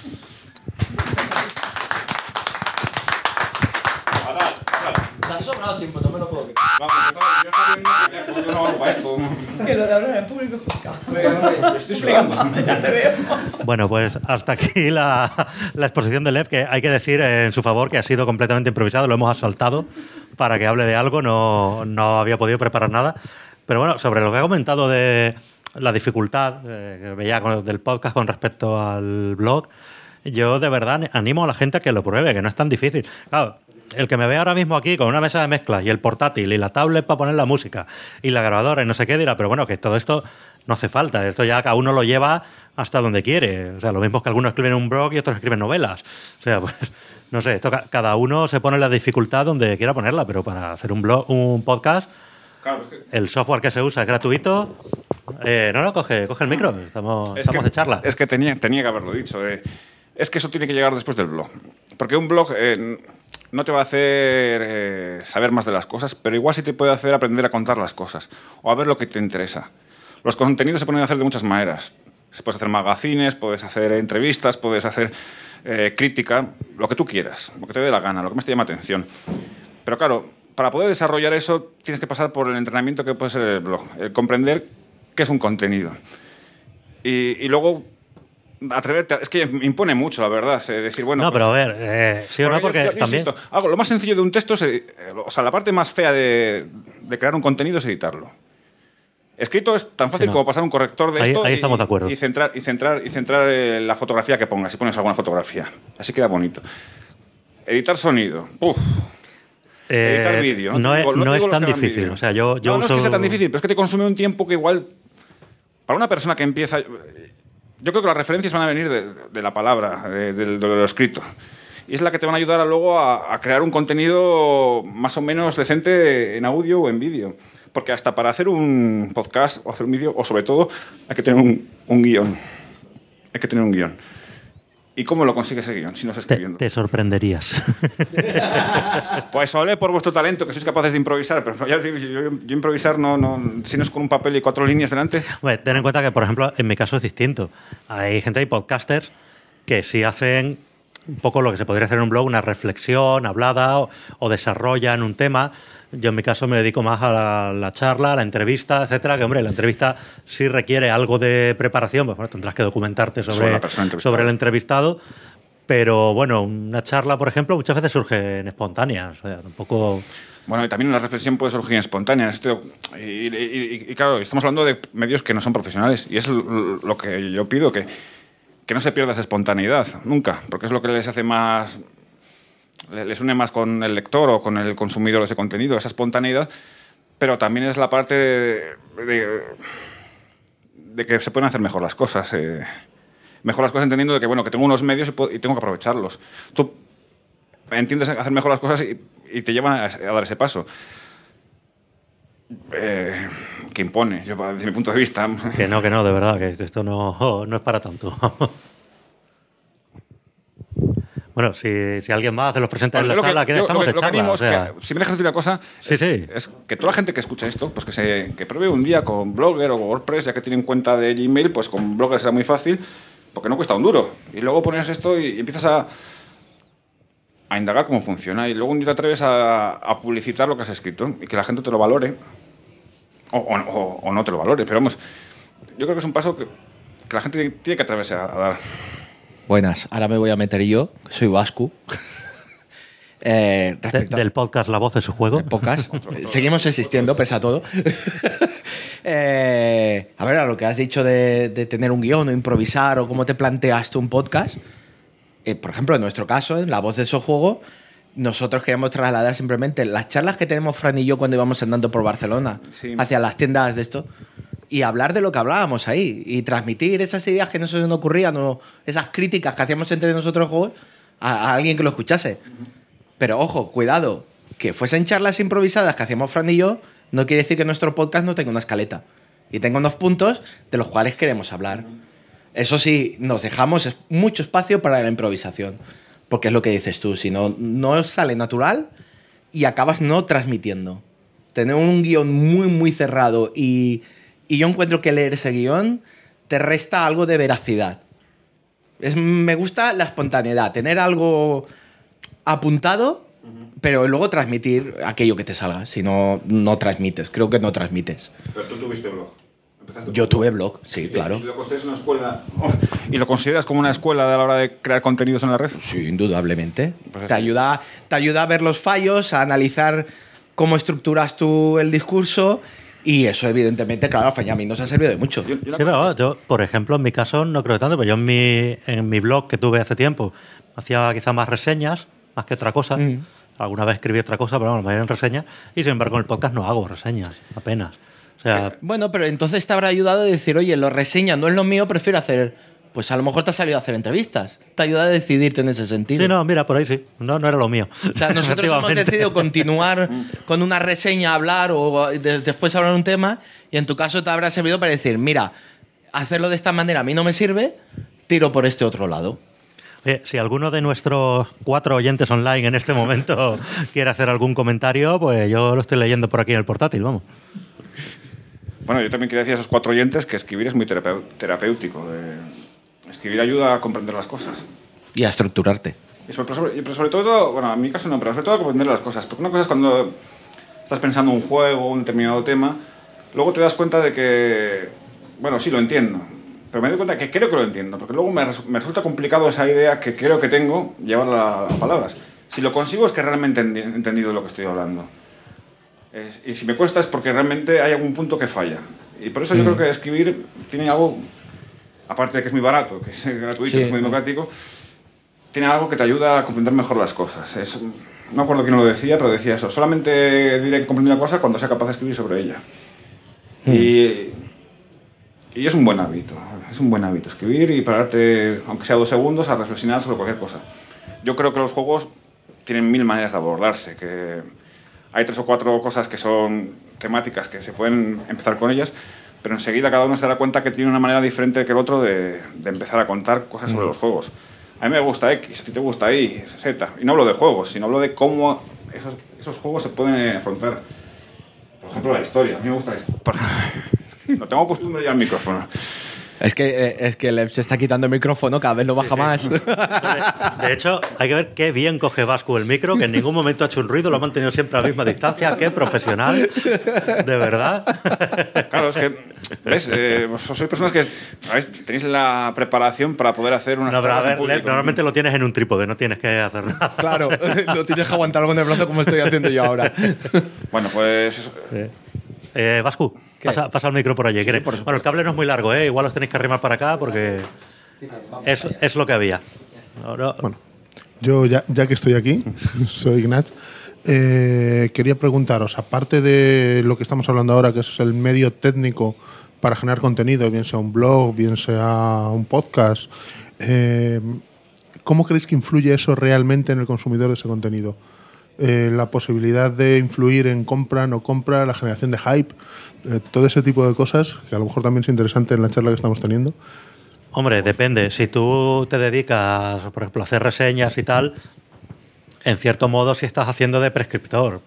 Te ha sobrado tiempo, no me lo puedo quitar. Vamos, yo estoy viendo no hago para esto. Que lo de hablar en público es complicado. Estoy sudando. Ya te veo. Bueno, pues hasta aquí la exposición de Lev, que hay que decir en su favor que ha sido completamente improvisado, lo hemos asaltado para que hable de algo, no había podido preparar nada. Pero bueno, sobre lo que ha comentado de la dificultad que veía del podcast con respecto al blog, yo de verdad animo a la gente a que lo pruebe, que no es tan difícil. Claro, el que me ve ahora mismo aquí con una mesa de mezclas y el portátil y la tablet para poner la música y la grabadora y no sé qué, dirá, pero bueno, que todo esto no hace falta. Esto ya cada uno lo lleva hasta donde quiere. O sea, lo mismo es que algunos escriben un blog y otros escriben novelas. O sea, pues, no sé, esto cada uno se pone la dificultad donde quiera ponerla, pero para hacer un blog, un podcast, Claro, es que, el software que se usa es gratuito. Coge el micro, estamos de charla. Es que tenía que haberlo dicho. Es que eso tiene que llegar después del blog. Porque un blog no te va a hacer saber más de las cosas, pero igual sí te puede hacer aprender a contar las cosas o a ver lo que te interesa. Los contenidos se pueden hacer de muchas maneras. Puedes hacer magazines, puedes hacer entrevistas, puedes hacer crítica, lo que tú quieras, lo que te dé la gana, lo que más te llama atención. Pero claro, para poder desarrollar eso tienes que pasar por el entrenamiento que puede ser el blog, el comprender qué es un contenido. Y luego atreverte, es que impone mucho, la verdad, decir, bueno... No, pero a ver, sí o no, porque yo también... Insisto, lo más sencillo de un texto es... o sea, la parte más fea de crear un contenido es editarlo. Escrito es tan fácil como pasar un corrector de esto ahí estamos de acuerdo. y centrar la fotografía que pongas, si pones alguna fotografía. Así queda bonito. Editar sonido. Editar vídeo. No es digo tan los que hagan difícil. vídeo. O sea, yo no uso... es que sea tan difícil, pero es que te consume un tiempo que igual... Para una persona que empieza... Yo creo que las referencias van a venir de la palabra, de lo escrito. Y es la que te van a ayudar luego a crear un contenido más o menos decente en audio o en vídeo. Porque hasta para hacer un podcast o hacer un vídeo, o sobre todo, hay que tener un guión. Hay que tener un guión. ¿Y cómo lo consigue ese guión si no estás escribiendo? Te sorprenderías. Pues olé por vuestro talento, que sois capaces de improvisar. Pero ya digo, yo improvisar si no es con un papel y 4 líneas delante. Bueno, ten en cuenta que, por ejemplo, en mi caso es distinto. Hay podcasters que sí hacen un poco lo que se podría hacer en un blog, una reflexión hablada o desarrollan un tema. Yo en mi caso me dedico más a la charla, a la entrevista, etcétera, que hombre, la entrevista sí requiere algo de preparación, pues bueno, tendrás que documentarte sobre el entrevistado, pero bueno, una charla, por ejemplo, muchas veces surgen espontáneas, o sea, tampoco... Bueno, y también una reflexión puede surgir espontánea. Y claro, estamos hablando de medios que no son profesionales, y es lo que yo pido, que no se pierda esa espontaneidad, nunca, porque es lo que les hace más... les une más con el lector o con el consumidor de ese contenido, esa espontaneidad, pero también es la parte de que se pueden hacer mejor las cosas. Mejor las cosas entendiendo de que, bueno, que tengo unos medios y tengo que aprovecharlos. Tú entiendes hacer mejor las cosas y te llevan a dar ese paso. Que impone, yo, desde mi punto de vista. Que no, de verdad, que esto no es para tanto. Bueno, si alguien más de los presentes en la sala, que estamos de charla. O sea, si me dejas decir una cosa, es que toda la gente que escucha esto, pues que pruebe un día con Blogger o WordPress, ya que tienen cuenta de Gmail, pues con Blogger será muy fácil, porque no cuesta un duro. Y luego pones esto y empiezas a indagar cómo funciona. Y luego un día te atreves a publicitar lo que has escrito y que la gente te lo valore. O no te lo valore. Pero vamos, yo creo que es un paso que la gente tiene que atreverse a dar. Buenas, ahora me voy a meter yo, que soy Vascu. Del podcast La Voz de su Juego. Podcast. Seguimos existiendo, pese a todo. A ver, a lo que has dicho de tener un guión o improvisar o cómo te planteas tú un podcast. Por ejemplo, en nuestro caso, en La Voz de su Juego, nosotros queríamos trasladar simplemente las charlas que tenemos Fran y yo cuando íbamos andando por Barcelona, hacia las tiendas de esto, y hablar de lo que hablábamos ahí y transmitir esas ideas que no se nos ocurrían o esas críticas que hacíamos entre nosotros juegos a alguien que lo escuchase. Pero ojo, cuidado, que fuesen charlas improvisadas que hacíamos Fran y yo no quiere decir que nuestro podcast no tenga una escaleta y tenga unos puntos de los cuales queremos hablar. Eso sí, nos dejamos mucho espacio para la improvisación, porque es lo que dices tú, si no sale natural y acabas no transmitiendo. Tener un guión muy, muy cerrado y yo encuentro que leer ese guión te resta algo de veracidad. Me gusta la espontaneidad, tener algo apuntado, pero luego transmitir aquello que te salga. Si no transmites, creo que no transmites. Pero tú tuviste blog. Yo tuve blog, sí, claro. ¿Y lo consideras una escuela? ¿Y lo consideras como una escuela a la hora de crear contenidos en la red? Sí, indudablemente. Pues te ayuda a ver los fallos, a analizar cómo estructuras tú el discurso Y eso, evidentemente, claro, a mí nos ha servido de mucho. Sí, pero yo, por ejemplo, en mi caso no creo que tanto, pero yo en mi blog que tuve hace tiempo hacía quizá más reseñas, más que otra cosa. Alguna vez escribí otra cosa, pero bueno, me dieron reseñas. Y sin embargo, en el podcast no hago reseñas, apenas. O sea, Bueno, pero entonces te habrá ayudado a decir, oye, lo reseña no es lo mío, prefiero hacer... Pues a lo mejor te ha salido a hacer entrevistas. Te ayuda a decidirte en ese sentido. sí, no, mira, por ahí sí. No era lo mío. O sea, nosotros hemos Efectivamente. decidido continuar con una reseña, hablar o después hablar un tema, y en tu caso te habrá servido para decir, mira, hacerlo de esta manera a mí no me sirve, tiro por este otro lado. Si alguno de nuestros 4 oyentes online en este momento quiere hacer algún comentario, pues yo lo estoy leyendo por aquí en el portátil, vamos. Bueno, yo también quería decir a esos 4 oyentes que escribir es muy terapéutico. Escribir ayuda a comprender las cosas. Y a estructurarte. Pero sobre todo, bueno, en mi caso no, pero sobre todo a comprender las cosas. Porque una cosa es cuando estás pensando un juego, un determinado tema, luego te das cuenta de que, bueno, sí, lo entiendo. Pero me doy cuenta que creo que lo entiendo. Porque luego me resulta complicado esa idea que creo que tengo, llevarla a palabras. Si lo consigo es que realmente he entendido lo que estoy hablando. Y si me cuesta es porque realmente hay algún punto que falla. Y por eso yo creo que escribir tiene algo, aparte de que es muy barato, que es gratuito, que es muy democrático, tiene algo que te ayuda a comprender mejor las cosas. No me acuerdo quién lo decía, pero decía eso. Solamente diré que comprendí una cosa cuando sea capaz de escribir sobre ella. Y es un buen hábito. Es un buen hábito escribir y pararte, aunque sea 2 segundos, a reflexionar sobre cualquier cosa. Yo creo que los juegos tienen 1000 maneras de abordarse, que hay 3 o 4 cosas que son temáticas que se pueden empezar con ellas, pero enseguida cada uno se dará cuenta que tiene una manera diferente que el otro de empezar a contar cosas sobre los juegos. A mí me gusta X, a ti te gusta Y, Z. Y no hablo de juegos, sino hablo de cómo esos juegos se pueden afrontar. Por ejemplo, la historia. A mí me gusta esto. No tengo costumbre ya al micrófono. Es que Lev se está quitando el micrófono, cada vez lo baja más. De hecho, hay que ver qué bien coge Vasco el micro, que en ningún momento ha hecho un ruido, lo ha mantenido siempre a la misma distancia. Qué profesional, de verdad. Claro, es que, ¿ves? Sois personas que tenéis la preparación para poder hacer unas No, pero a charlas en ver, público. Lev, normalmente lo tienes en un trípode, no tienes que hacer nada. Claro, no tienes que aguantar con el brazo como estoy haciendo yo ahora. Bueno, pues... Vasco, pasa el micro por allí. Bueno, el cable no es muy largo, ¿eh? Igual os tenéis que arrimar para acá porque es lo que había. Bueno, yo ya que estoy aquí, soy Ignat, quería preguntaros, aparte de lo que estamos hablando ahora, que es el medio técnico para generar contenido, bien sea un blog, bien sea un podcast, ¿cómo creéis que influye eso realmente en el consumidor de ese contenido? La posibilidad de influir en compra, no compra, la generación de hype, todo ese tipo de cosas, que a lo mejor también es interesante en la charla que estamos teniendo. Hombre, depende. Si tú te dedicas, por ejemplo, a hacer reseñas y tal, en cierto modo si estás haciendo de prescriptor.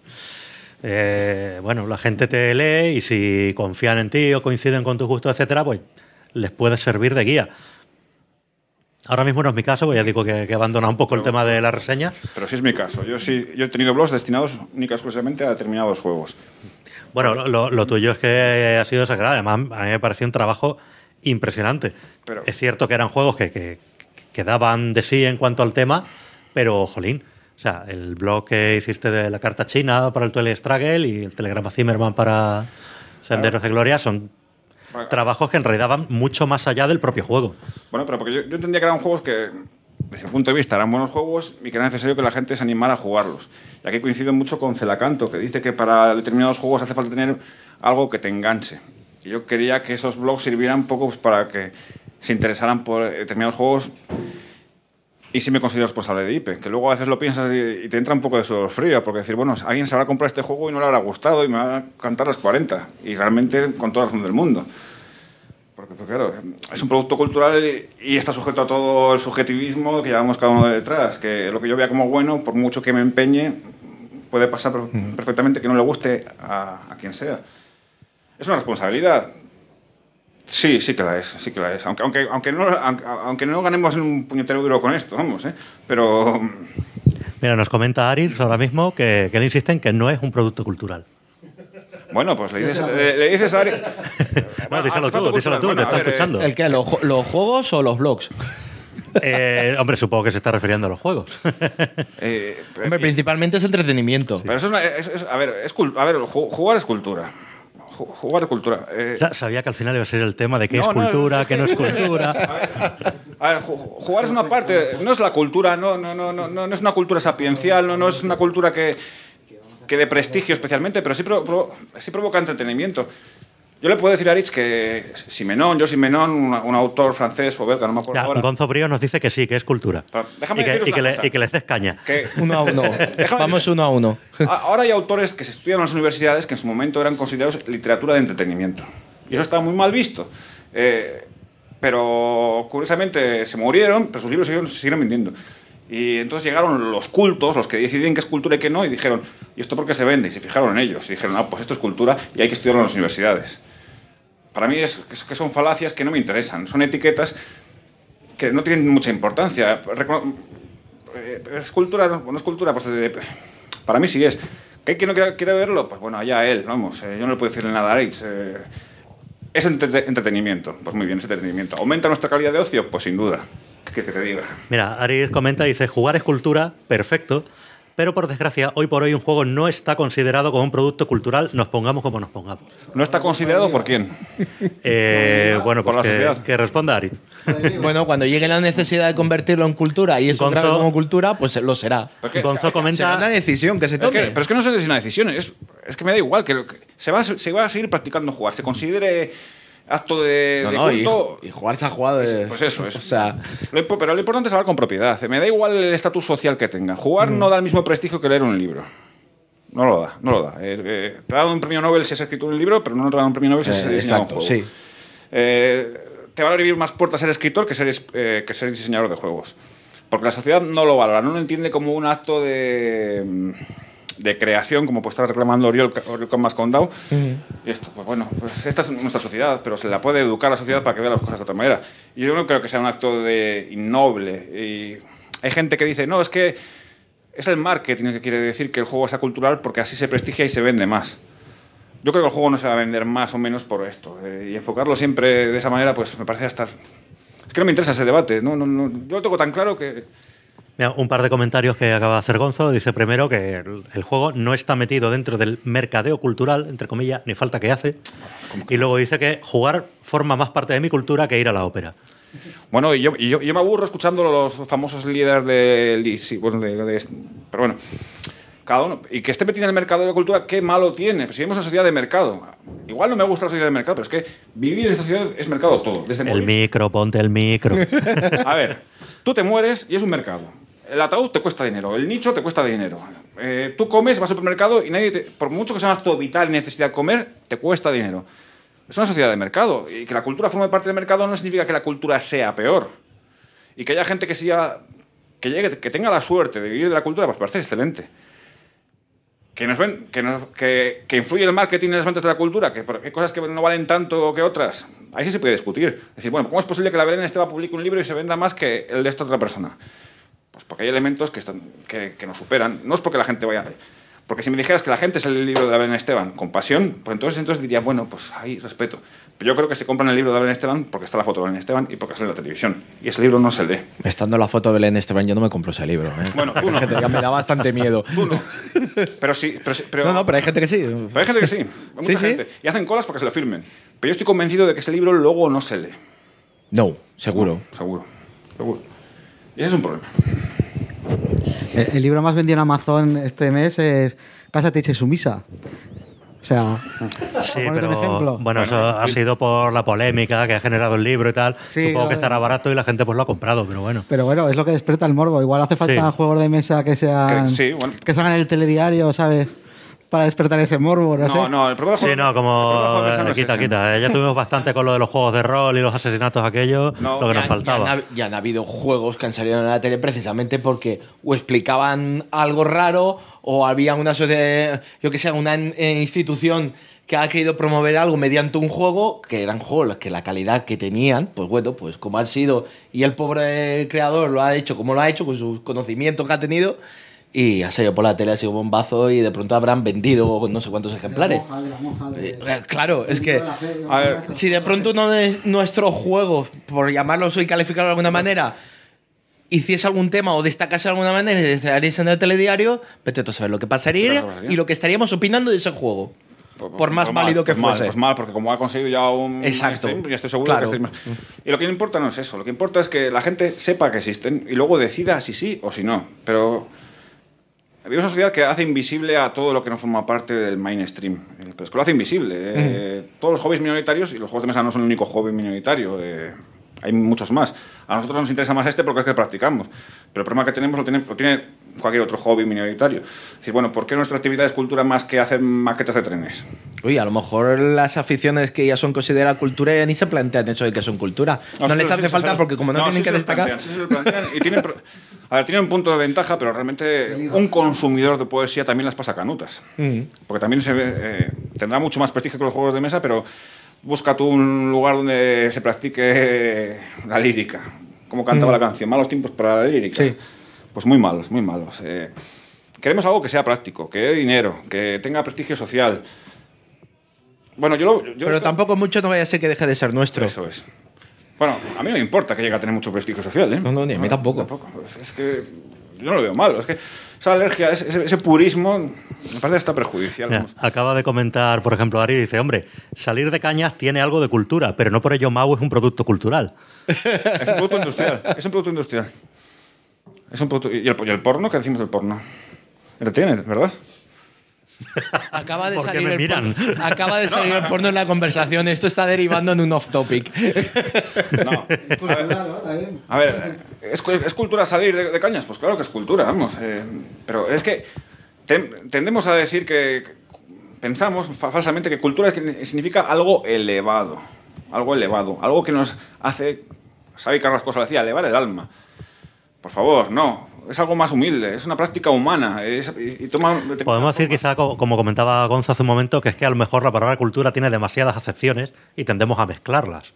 Bueno, la gente te lee y si confían en ti o coinciden con tus gustos, etcétera, pues les puede servir de guía. Ahora mismo no es mi caso, pues ya digo que he abandonado un poco el tema de la reseña. Pero sí es mi caso. Yo he tenido blogs destinados única y exclusivamente a determinados juegos. Bueno, lo tuyo es que ha sido exagerado. Además, a mí me pareció un trabajo impresionante. Pero es cierto que eran juegos que daban de sí en cuanto al tema, pero, jolín, o sea, el blog que hiciste de la carta china para el Twilight Struggle y el telegrama Zimmerman para Senderos de Gloria son trabajos que en realidad van mucho más allá del propio juego. Bueno, pero porque yo entendía que eran juegos que, desde mi punto de vista, eran buenos juegos y que era necesario que la gente se animara a jugarlos. Y aquí coincido mucho con Celacanto, que dice que para determinados juegos hace falta tener algo que te enganche. Y yo quería que esos blogs sirvieran un poco para que se interesaran por determinados juegos. Y sí me considero responsable de IP, que luego a veces lo piensas y te entra un poco de sudor frío, porque decir, bueno, alguien se habrá comprado este juego y no le habrá gustado y me va a cantar las 40. Y realmente con toda la razón del mundo. Porque claro, es un producto cultural y está sujeto a todo el subjetivismo que llevamos cada uno de detrás. Que lo que yo vea como bueno, por mucho que me empeñe, puede pasar perfectamente que no le guste a quien sea. Es una responsabilidad. Sí que la es. Aunque no ganemos un puñetero duro con esto, vamos, pero... Mira, nos comenta Aris ahora mismo que él insiste en que no es un producto cultural. Bueno, pues le dices a Aris... Bueno, díselo tú, te está escuchando. ¿El qué? ¿Los juegos o los blogs? Hombre, supongo que se está refiriendo a los juegos. Hombre, principalmente es entretenimiento. Pero eso jugar es cultura. Jugar cultura. Sabía que al final iba a ser el tema de qué es No, cultura, qué no es cultura. A ver, jugar es una parte, no es la cultura, no es una cultura sapiencial, no es una cultura que de prestigio especialmente, pero sí provoca entretenimiento. Yo le puedo decir a Rich que Simenon, un autor francés o belga, no me acuerdo ahora. Gonzo Brío nos dice que sí, que es cultura. Pero déjame deciros una cosa. Y que les des caña. Que 1-1. Vamos 1-1. ahora hay autores que se estudian en las universidades que en su momento eran considerados literatura de entretenimiento. Y eso está muy mal visto. Pero curiosamente se murieron, pero sus libros se siguieron vendiendo. Y entonces llegaron los cultos, los que deciden qué es cultura y qué no, y dijeron, ¿y esto por qué se vende? Y se fijaron en ellos. Y dijeron, pues esto es cultura y hay que estudiarlo en las universidades. Para mí es que son falacias que no me interesan. Son etiquetas que no tienen mucha importancia. ¿Es cultura? ¿No es cultura? Pues para mí sí es. ¿Que hay quien no quiere verlo? Pues bueno, allá él, vamos. Yo no le puedo decirle nada a Alex. ¿Es entretenimiento? Pues muy bien, es entretenimiento. ¿Aumenta nuestra calidad de ocio? Pues sin duda. ¿Qué quieres que te diga? Mira, Aris comenta, dice, jugar es cultura, perfecto, pero por desgracia, hoy por hoy un juego no está considerado como un producto cultural, nos pongamos como nos pongamos. ¿No está considerado por quién? Bueno, por la pues sociedad. que responda Aris. Bueno, cuando llegue la necesidad de convertirlo en cultura y eso grave como cultura, pues lo será. Gonzo comenta... Será una decisión que se tome. Pero es que no es una decisión, es que me da igual, que se va a seguir practicando jugar, se considere acto de culto. Y jugar se ha jugado. Pues eso es. O sea, pero lo importante es hablar con propiedad. Me da igual el estatus social que tenga. Jugar no da el mismo prestigio que leer un libro. No lo da. Te ha dado un premio Nobel si has escrito un libro, pero no te ha dado un premio Nobel si has diseñado un juego. Sí. Te va a abrir más puertas ser escritor que ser diseñador de juegos. Porque la sociedad no lo valora, no lo entiende como un acto de creación, como puede estar reclamando Oriol con más condado. Y esto, pues bueno, pues esta es nuestra sociedad, pero se la puede educar a la sociedad para que vea las cosas de otra manera. Y yo no creo que sea un acto innoble. Y hay gente que dice, no, es que es el marketing el que quiere decir que el juego sea cultural porque así se prestigia y se vende más. Yo creo que el juego no se va a vender más o menos por esto. Y enfocarlo siempre de esa manera, pues me parece hasta... Es que no me interesa ese debate. No, yo lo tengo tan claro que... Mira, un par de comentarios que acaba de hacer Gonzo. Dice primero que el juego no está metido dentro del mercadeo cultural, entre comillas, ni falta que hace. Y luego dice que jugar forma más parte de mi cultura que ir a la ópera. Bueno, y yo me aburro escuchando los famosos líderes pero bueno, cada uno. Y que esté metido en el mercado de la cultura, ¿qué malo tiene? Pues si vivimos en una sociedad de mercado. Igual no me gusta la sociedad de mercado, pero es que vivir en esta sociedad es mercado todo. Desde el micro, ponte el micro. A ver, tú te mueres y es un mercado. El ataúd te cuesta dinero, el nicho te cuesta dinero. Tú comes, vas al supermercado y por mucho que sea un acto vital y necesidad de comer, te cuesta dinero. Es una sociedad de mercado. Y que la cultura forme parte del mercado no significa que la cultura sea peor. Y que haya gente que tenga la suerte de vivir de la cultura, pues parece excelente. Que influye el marketing en las ventas de la cultura, que hay cosas que no valen tanto que otras. Ahí sí se puede discutir. Es decir, bueno, ¿cómo es posible que la Belén Esteban publique un libro y se venda más que el de esta otra persona? Pues porque hay elementos que nos superan. No es porque la gente vaya... Porque si me dijeras que la gente es el libro de Belén Esteban con pasión, pues entonces diría, bueno, pues ahí respeto. Pero yo creo que se compran el libro de Belén Esteban porque está la foto de Belén Esteban y porque sale en la televisión. Y ese libro no se lee. Estando la foto de Belén Esteban, yo no me compro ese libro. Bueno, tú no. Ya me da bastante miedo. Tú no. Pero sí. No, pero hay gente que sí. Pero hay gente que sí. Hay mucha gente. Y hacen colas para que se lo firmen. Pero yo estoy convencido de que ese libro luego no se lee. No, seguro. Seguro. Y ese es un problema. El libro más vendido en Amazon este mes es Cásate y eche sumisa. O sea, sí, pero bueno, eso ha sido por la polémica que ha generado el libro y tal. Sí, supongo que estará barato y la gente pues lo ha comprado, pero bueno. Pero bueno, es lo que despierta el morbo. Igual hace falta juegos de mesa que sean que salgan en el telediario, ¿sabes? Para despertar ese morbo, no sé. No, el problema sí, no, como quita. Ya tuvimos bastante con lo de los juegos de rol y los asesinatos aquellos, lo que nos faltaba. Ya han habido juegos que han salido en la tele precisamente porque o explicaban algo raro o había una sociedad, yo que sé, una institución que ha querido promover algo mediante un juego, que eran juegos que la calidad que tenían, pues bueno, pues como han sido, y el pobre creador lo ha hecho como lo ha hecho, con sus conocimientos que ha tenido, y ha salido por la tele, ha sido bombazo y de pronto habrán vendido no sé cuántos ejemplares. Claro, es que a ver, si de pronto uno de nuestros juegos, por llamarlo y calificarlo de alguna manera, hiciese algún tema o destacase de alguna manera y estaríais en el telediario, vete tú a saber lo que pasaría y lo que estaríamos opinando de ese juego. Por más válido que fuese. Pues mal, porque como ha conseguido ya un Exacto. mainstream, ya estoy seguro Claro. que estáis más. Y lo que importa no es eso, lo que importa es que la gente sepa que existen y luego decida si sí o si no. Pero vivimos una sociedad que hace invisible a todo lo que no forma parte del mainstream. Pero es que lo hace invisible. Todos los hobbies minoritarios, y los juegos de mesa no son el único hobby minoritario, hay muchos más. A nosotros nos interesa más porque es que practicamos. Pero el problema que tenemos lo tiene cualquier otro hobby minoritario. Es decir, bueno, ¿por qué nuestra actividad es cultura más que hacer maquetas de trenes? Uy, a lo mejor las aficiones que ya son consideradas cultura ya ni se plantean eso de que son cultura. No les hace falta porque como no tienen que destacar... Sí se lo plantean y tienen... A ver, tienen un punto de ventaja, pero realmente un consumidor de poesía también las pasa canutas. Porque también tendrá mucho más prestigio que los juegos de mesa, pero busca tú un lugar donde se practique la lírica. Como cantaba la canción, malos tiempos para la lírica. Sí. Pues muy malos, muy malos. Queremos algo que sea práctico, que dé dinero, que tenga prestigio social. Bueno, Pero tampoco mucho no vaya a ser que deje de ser nuestro. Eso es. Bueno, a mí no me importa que llegue a tener mucho prestigio social, ¿eh? No, ni a mí tampoco. Pues es que yo no lo veo malo. Es que esa alergia, ese purismo, me parece hasta perjudicial. Mira, acaba de comentar, por ejemplo, Ari, dice, hombre, salir de cañas tiene algo de cultura, pero no por ello Mau es un producto cultural. Es un producto industrial. Es un producto industrial. Es un producto... ¿Y el porno? ¿Qué decimos del porno? Entretiene, ¿verdad? Acaba de ¿Por qué salir me el miran? Acaba de salir el porno en la conversación. Esto está derivando en un off-topic. No. A ver, ¿es cultura salir de cañas? Pues claro que es cultura, vamos. Pero es que tendemos a decir pensamos falsamente que cultura significa algo elevado. Algo elevado. Algo que nos hace, Xavi Carrasco lo decía, elevar el alma. Por favor, no. Es algo más humilde, es una práctica humana. Podemos decir quizá, como comentaba Gonzo hace un momento, que es que a lo mejor la palabra cultura tiene demasiadas acepciones y tendemos a mezclarlas.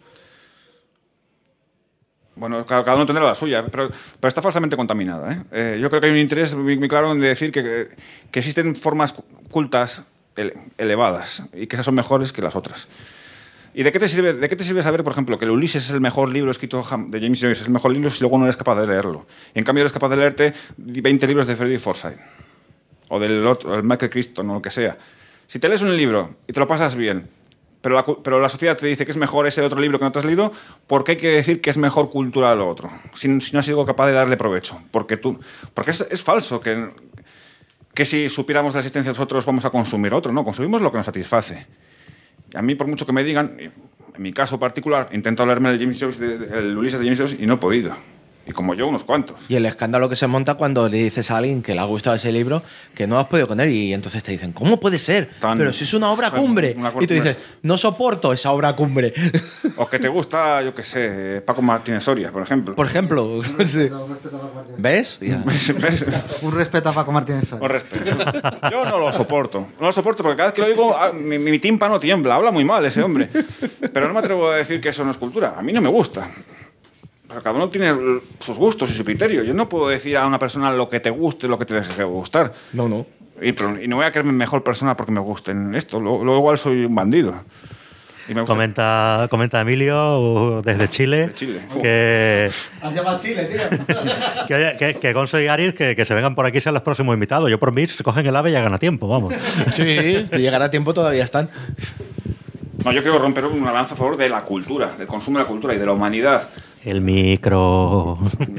Bueno, cada uno tendrá la suya, pero está falsamente contaminada, ¿eh? Yo creo que hay un interés muy claro en decir que existen formas cultas elevadas y que esas son mejores que las otras. ¿Y de qué te sirve saber, por ejemplo, que el Ulises es el mejor libro escrito de James Joyce, es el mejor libro si luego no eres capaz de leerlo? Y en cambio eres capaz de leerte 20 libros de Frederick Forsyth o del Michael Crichton o lo que sea. Si te lees un libro y te lo pasas bien, pero la sociedad te dice que es mejor ese otro libro que no te has leído, ¿por qué hay que decir que es mejor cultura lo otro? Si no has sido capaz de darle provecho. Porque es falso que si supiéramos la existencia de nosotros vamos a consumir otro. No, consumimos lo que nos satisface. A mí, por mucho que me digan, en mi caso particular, he intentado leerme el Ulises de James Joyce y no he podido. Y como yo, unos cuantos. Y el escándalo que se monta cuando le dices a alguien que le ha gustado ese libro que no has podido con él y entonces te dicen, ¿cómo puede ser? Pero si es una obra cumbre. Y tú dices, no soporto esa obra cumbre. O que te gusta, yo qué sé, Paco Martínez Soria, por ejemplo. Por ejemplo. Sí. ¿Ves? ¿Ves? Un respeto a Paco Martínez Soria. Un respeto. Yo no lo soporto. No lo soporto porque cada vez que lo digo, mi tímpano tiembla. Habla muy mal ese hombre. Pero no me atrevo a decir que eso no es cultura. A mí no me gusta. Pero cada uno tiene sus gustos y su criterio. Yo no puedo decir a una persona lo que te guste y lo que te deje de gustar. No. Y no voy a creerme mejor persona porque me gusten esto. Luego igual soy un bandido. Comenta Emilio desde Chile. Que Has llamado a Chile, tío. que Gonzo y Aris que se vengan por aquí sean los próximos invitados. Yo por mí se cogen el ave y llegan a tiempo, vamos. Sí, de llegar a tiempo todavía están. No, yo quiero romper una lanza a favor de la cultura, del consumo de la cultura y de la humanidad. El micro.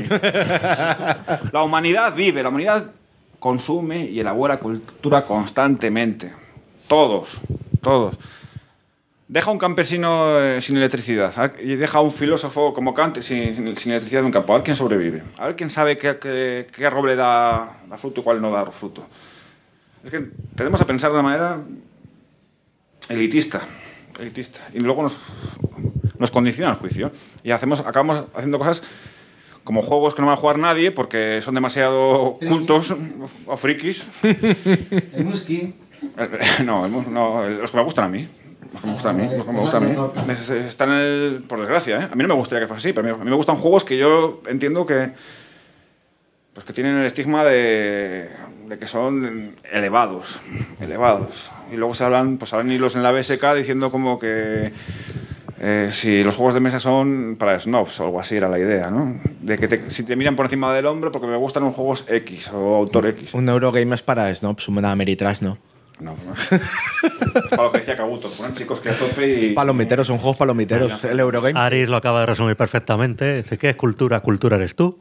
La humanidad vive, la humanidad consume y elabora cultura constantemente. Todos. Deja un campesino sin electricidad y deja a un filósofo como Kant sin electricidad en un campo. A ver quién sobrevive. A ver quién sabe qué roble da fruto y cuál no da fruto. Es que tenemos a pensar de una manera elitista. Y luego nos condiciona el juicio. Y acabamos haciendo cosas como juegos que no va a jugar nadie porque son demasiado cultos o frikis. El Muskin. No, los que me gustan a mí. Los que me gustan a mí. Están por desgracia, ¿eh? A mí no me gustaría que fuese así, pero a mí me gustan juegos que yo entiendo que tienen el estigma de que son elevados. Y luego se hablan hilos en la BSK diciendo como que si los juegos de mesa son para snobs o algo así era la idea, ¿no? De que si te miran por encima del hombro porque me gustan los juegos X o autor X. Un Eurogamer es para snobs, una Ameritrash, ¿no? No. Es para lo que decía Kabuto, poner chicos que a tope y... Palomiteros, son juegos palomiteros. Vaya. El Eurogame. Aris lo acaba de resumir perfectamente. Dice, ¿qué es cultura? Cultura eres tú.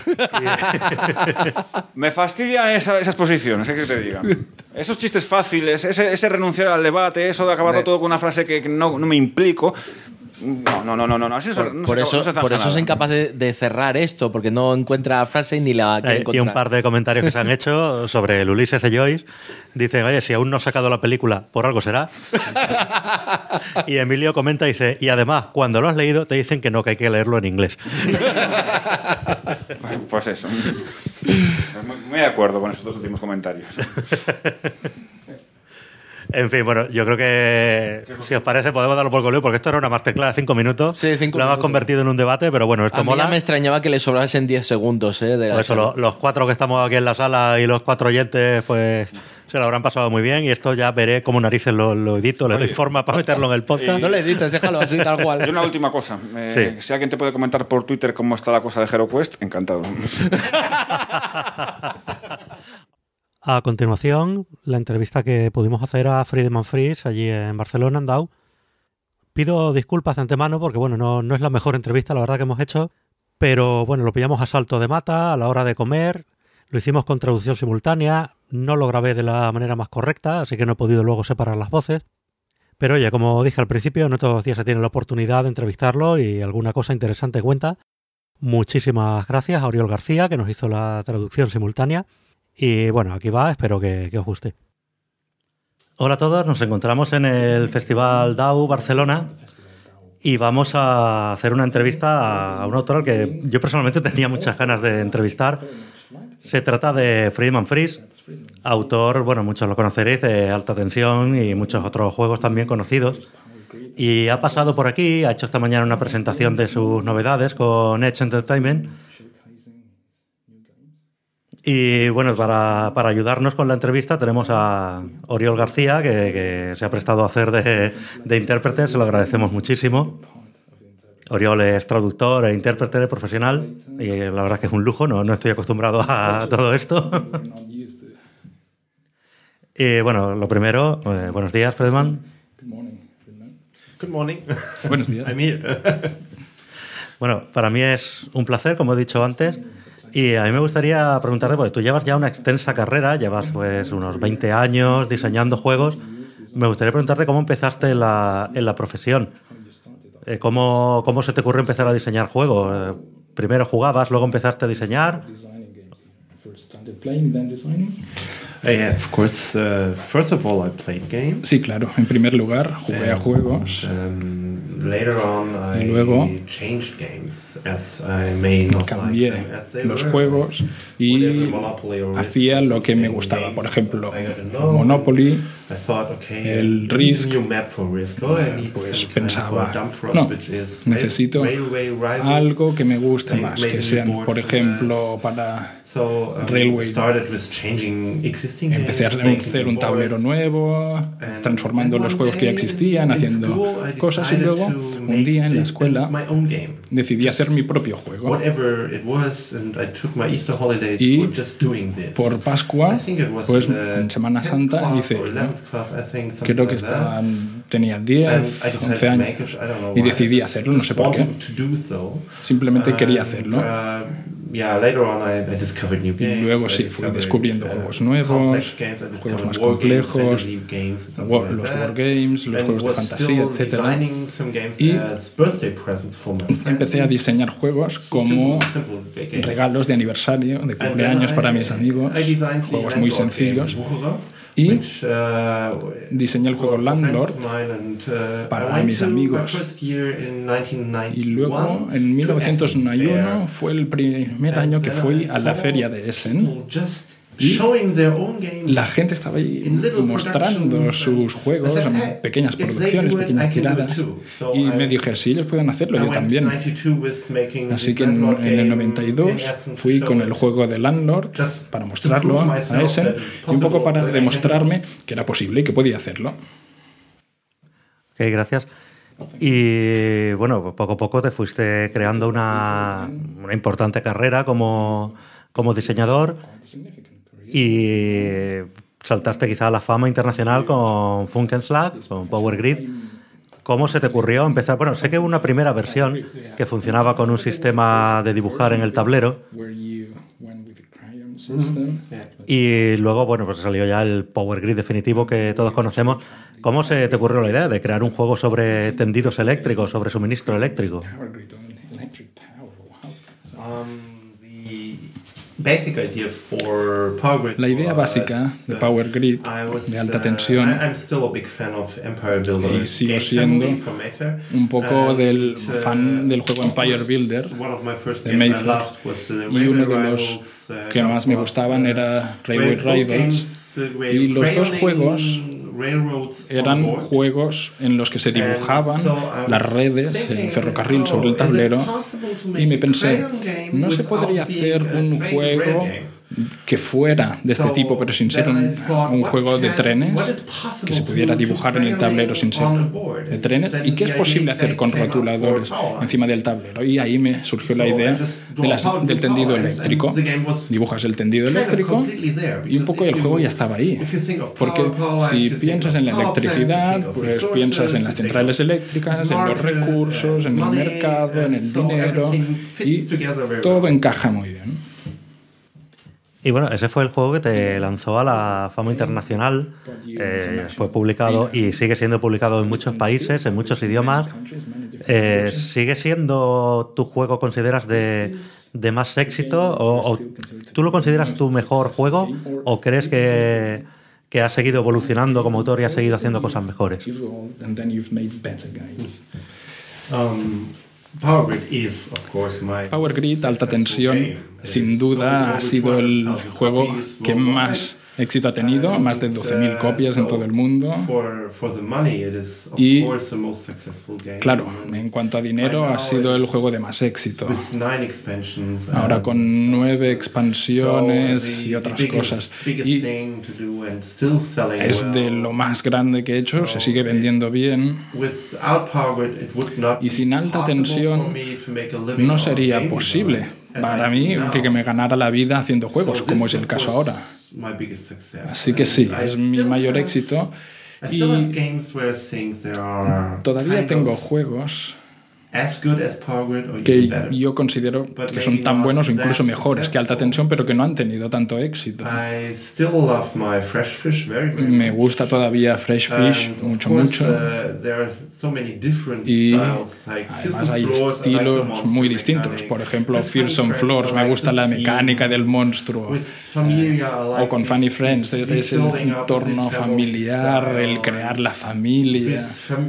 Me fastidian esas posiciones, ¿qué te diga? Esos chistes fáciles, ese renunciar al debate, eso de acabarlo todo con una frase que no me implico. No. Así Por eso es incapaz de cerrar esto, porque no encuentra frase y ni la quiere encontrar. Y un par de comentarios que se han hecho sobre el Ulises de Joyce. Dicen, oye, si aún no has sacado la película, por algo será. Y Emilio comenta, dice, y además, cuando lo has leído, te dicen que no, que hay que leerlo en inglés. Pues eso. Muy de acuerdo con esos dos últimos comentarios. En fin, bueno, yo creo que si os parece podemos darlo por concluido, porque esto era una masterclass de 5 minutos. Sí, 5 Lo hemos minutos. convertido en un debate, pero bueno, esto A mí mola. ya me extrañaba que le sobrasen 10 segundos. De la Por eso los 4 que estamos aquí en la sala y los 4 oyentes, pues se lo habrán pasado muy bien. Y esto ya veré cómo narices lo edito, le doy forma para meterlo en el podcast. No le edites, déjalo así, tal cual. Y una última cosa. Sí. Si alguien te puede comentar por Twitter cómo está la cosa de HeroQuest, encantado. A continuación, la entrevista que pudimos hacer a Friedemann Fries allí en Barcelona, en DAO. Pido disculpas de antemano porque, bueno, no es la mejor entrevista, la verdad, que hemos hecho, pero, bueno, lo pillamos a salto de mata a la hora de comer, lo hicimos con traducción simultánea, no lo grabé de la manera más correcta, así que no he podido luego separar las voces. Pero, oye, como dije al principio, no todos los días se tiene la oportunidad de entrevistarlo y alguna cosa interesante cuenta. Muchísimas gracias a Oriol García, que nos hizo la traducción simultánea. Y bueno, aquí va, espero que os guste. Hola a todos, nos encontramos en el Festival DAO Barcelona y vamos a hacer una entrevista a un autor al que yo personalmente tenía muchas ganas de entrevistar. Se trata de Friedemann Fries, autor, bueno, muchos lo conoceréis, de Alta Tensión y muchos otros juegos también conocidos. Y ha pasado por aquí, ha hecho esta mañana una presentación de sus novedades con Edge Entertainment. Y bueno, para ayudarnos con la entrevista tenemos a Oriol García, que se ha prestado a hacer de intérprete, se lo agradecemos muchísimo. Oriol es traductor e intérprete profesional y la verdad es que es un lujo, no estoy acostumbrado a todo esto. Y bueno, lo primero, buenos días, Friedemann. Good morning. Buenos días. I'm here. Bueno, para mí es un placer, como he dicho antes. Y a mí me gustaría preguntarte, porque tú llevas ya una extensa carrera, llevas pues unos 20 años diseñando juegos. Me gustaría preguntarte cómo empezaste en la profesión. ¿Cómo se te ocurrió empezar a diseñar juegos? ¿Primero jugabas, luego empezaste a diseñar? Of course, first of all, I played games. Sí, claro. En primer lugar, jugué a juegos. Later on, Y luego changed games as I may not cambié like them as they los were. juegos y hacía lo que me gustaba. Por ejemplo, Monopoly, el Risk. Pues pensaba, no, necesito algo que me guste más, que sean, por ejemplo, para Railway. Empecé a hacer un tablero nuevo, transformando los juegos que ya existían, haciendo cosas, y luego, un día en la escuela, decidí hacer mi propio juego. Y por Pascua, pues en Semana Santa, hice uno. Creo que tenía 10, 11 años y decidí hacerlo, no sé por qué. Simplemente quería hacerlo. Y luego sí, fui descubriendo juegos nuevos, juegos más complejos, los wargames, los juegos de fantasía, etc. Y empecé a diseñar juegos como regalos de aniversario, de cumpleaños para mis amigos, juegos muy sencillos. Y diseñé el juego Landlord para mis amigos. Y luego, en 1991, fue el primer año que fui a la feria de Essen. Y la gente estaba ahí mostrando sus juegos en pequeñas producciones, pequeñas tiradas. Y me dije, si ellos pueden hacerlo, yo también. Así que en el 92 fui con el juego de Landlord para mostrarlo a Essen y un poco para demostrarme que era posible y que podía hacerlo. Ok, gracias. Y bueno, poco a poco te fuiste creando una importante carrera como diseñador. Y saltaste quizá a la fama internacional con Funkenslag, con Power Grid. ¿Cómo se te ocurrió empezar? Bueno, sé que hubo una primera versión que funcionaba con un sistema de dibujar en el tablero. Y luego, bueno, pues salió ya el Power Grid definitivo que todos conocemos. ¿Cómo se te ocurrió la idea de crear un juego sobre tendidos eléctricos, sobre suministro eléctrico? La idea básica de Power Grid, de alta tensión, y sigo siendo un poco del fan del juego Empire Builder de Mayfair, y uno de los que más me gustaban era Railway Raiders, y los dos juegos eran juegos en los que se dibujaban las redes, el ferrocarril sobre el tablero, y me pensé, ¿no se podría hacer un juego que fuera de este tipo, pero sin ser un juego de trenes, que se pudiera dibujar en el tablero sin ser de trenes, y qué es posible hacer con rotuladores encima del tablero? Y ahí me surgió la idea del tendido eléctrico. Dibujas el tendido eléctrico y un poco el juego ya estaba ahí, porque si piensas en la electricidad, pues piensas en las centrales eléctricas, en los recursos, en el mercado, en el dinero, y todo encaja muy bien. Y bueno, ese fue el juego que te lanzó a la fama internacional. Fue publicado y sigue siendo publicado en muchos países, en muchos idiomas. ¿Sigue siendo tu juego, consideras, de más éxito? ¿O tú lo consideras tu mejor juego? ¿O crees que ha seguido evolucionando como autor y ha seguido haciendo cosas mejores? Power Grid, alta tensión, sin duda ha sido el juego que más éxito ha tenido, más de 12.000 copias en todo el mundo. Y, claro, en cuanto a dinero, ha sido el juego de más éxito. Ahora con 9 expansiones y otras cosas. Y es de lo más grande que he hecho, se sigue vendiendo bien. Y sin alta tensión no sería posible para mí que me ganara la vida haciendo juegos, como es el caso ahora. Así que sí, es mi mayor éxito, y todavía tengo juegos que yo considero que son tan buenos o incluso mejores que alta tensión, pero que no han tenido tanto éxito. Me gusta todavía Fresh Fish mucho. Y además hay estilos muy distintos. Por ejemplo, Fearsome Floors, me gusta la mecánica del monstruo. O con Funny Friends, desde ese entorno familiar, el crear la familia.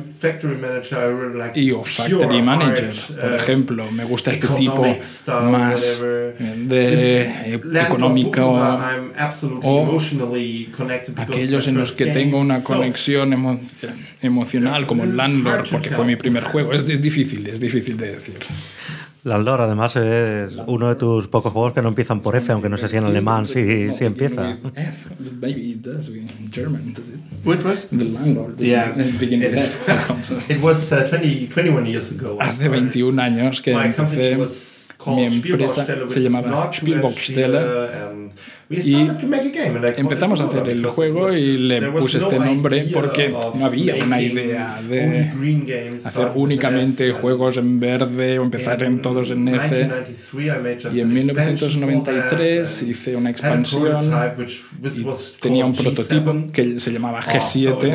Y o Factory Manager, por ejemplo, me gusta este tipo más de económico, o aquellos en los que tengo una conexión emocional, como el Landlord, porque fue mi primer juego. Es difícil de decir. Landlord, además, es uno de tus pocos juegos que no empiezan por F, aunque no sé si en alemán sí empieza. Maybe it does in German, does it? Which was? The Landlord. Yeah. It was 21 years ago. Hace 21 años que empecé. Mi empresa se llamaba Spielboxstelle y empezamos a hacer el juego y le puse este nombre porque no había una idea de hacer únicamente juegos en verde o empezar en todos en F. Y en 1993 hice una expansión y tenía un prototipo que se llamaba G7.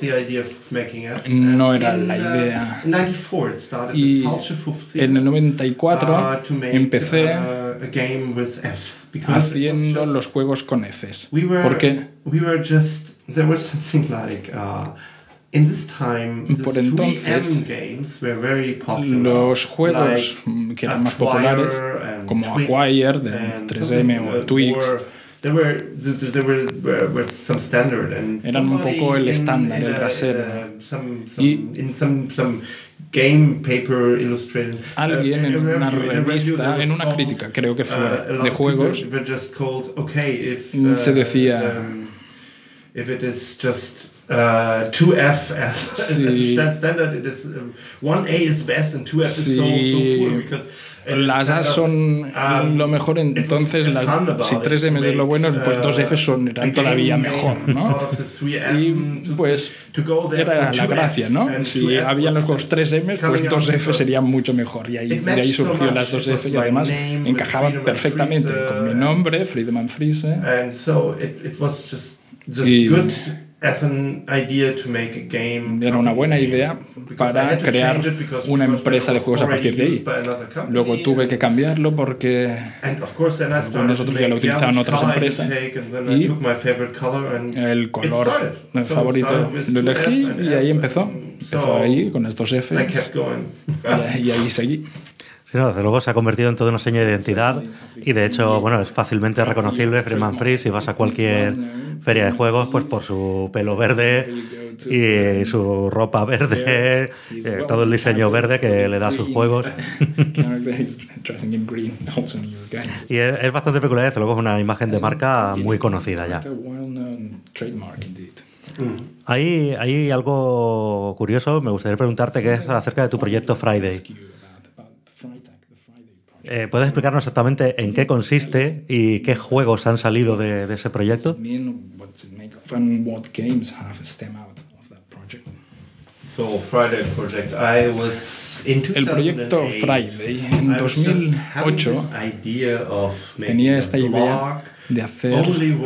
No era la idea. Y en el 94 empecé haciendo los juegos con Fs. Porque por entonces los juegos que eran más populares, como Acquire de 3M o Twix, eran un poco el estándar, el rasero. Y alguien en una revista, en una crítica, creo que fue, de juegos, se decía 2F as a standard, it is 1A is best and 2F is so poor because las A son lo mejor, entonces si 3M es lo bueno, pues 2F eran todavía mejor, ¿no? Y pues era la gracia, ¿no? Si habían los juegos 3M, pues 2F sería mucho mejor. Y de ahí surgió las 2F y además encajaban perfectamente con mi nombre, Friedemann Friese. Y era una buena idea para crear una empresa de juegos a partir de ahí. Luego tuve que cambiarlo porque nosotros ya lo utilizaban otras empresas y el color favorito lo elegí y ahí empezó ahí con estos Fs y ahí seguí. Sí, no, desde luego se ha convertido en toda una seña de identidad y de hecho, bueno, es fácilmente reconocible Friedemann Friese si vas a cualquier feria de juegos, pues por su pelo verde y su ropa verde, todo el diseño verde que le da a sus juegos. Y es bastante peculiar, desde luego es una imagen de marca muy conocida ya. Hay algo curioso, me gustaría preguntarte que es acerca de tu proyecto Friday. ¿Puedes explicarnos exactamente en qué consiste y qué juegos han salido de ese proyecto? El proyecto Friday en 2008 tenía esta idea de hacer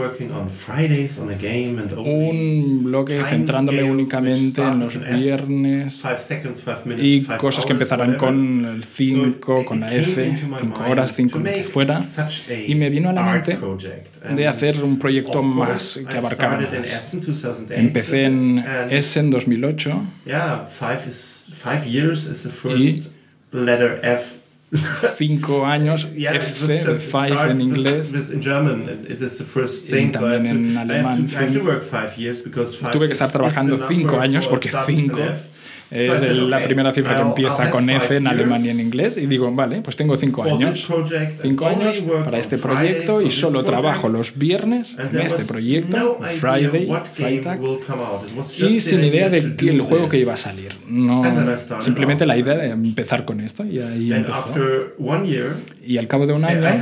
un bloque centrándome únicamente en los viernes y cosas que empezarán con el 5, con la F, 5 horas, 5 lo que fuera, y me vino a la mente de hacer un proyecto más que abarcara más. Empecé en Essen 2008 y 5 años, F, 5 en inglés, y también en alemán. Tuve que estar trabajando 5 años porque 5 es la primera cifra que empieza con F en alemán y en inglés. Y digo, vale, pues tengo 5 años. 5 años para este proyecto y solo trabajo los viernes en este proyecto, Freitag, y sin idea de que el juego que iba a salir. No, simplemente la idea de empezar con esto y ahí empezó. Y al cabo de un año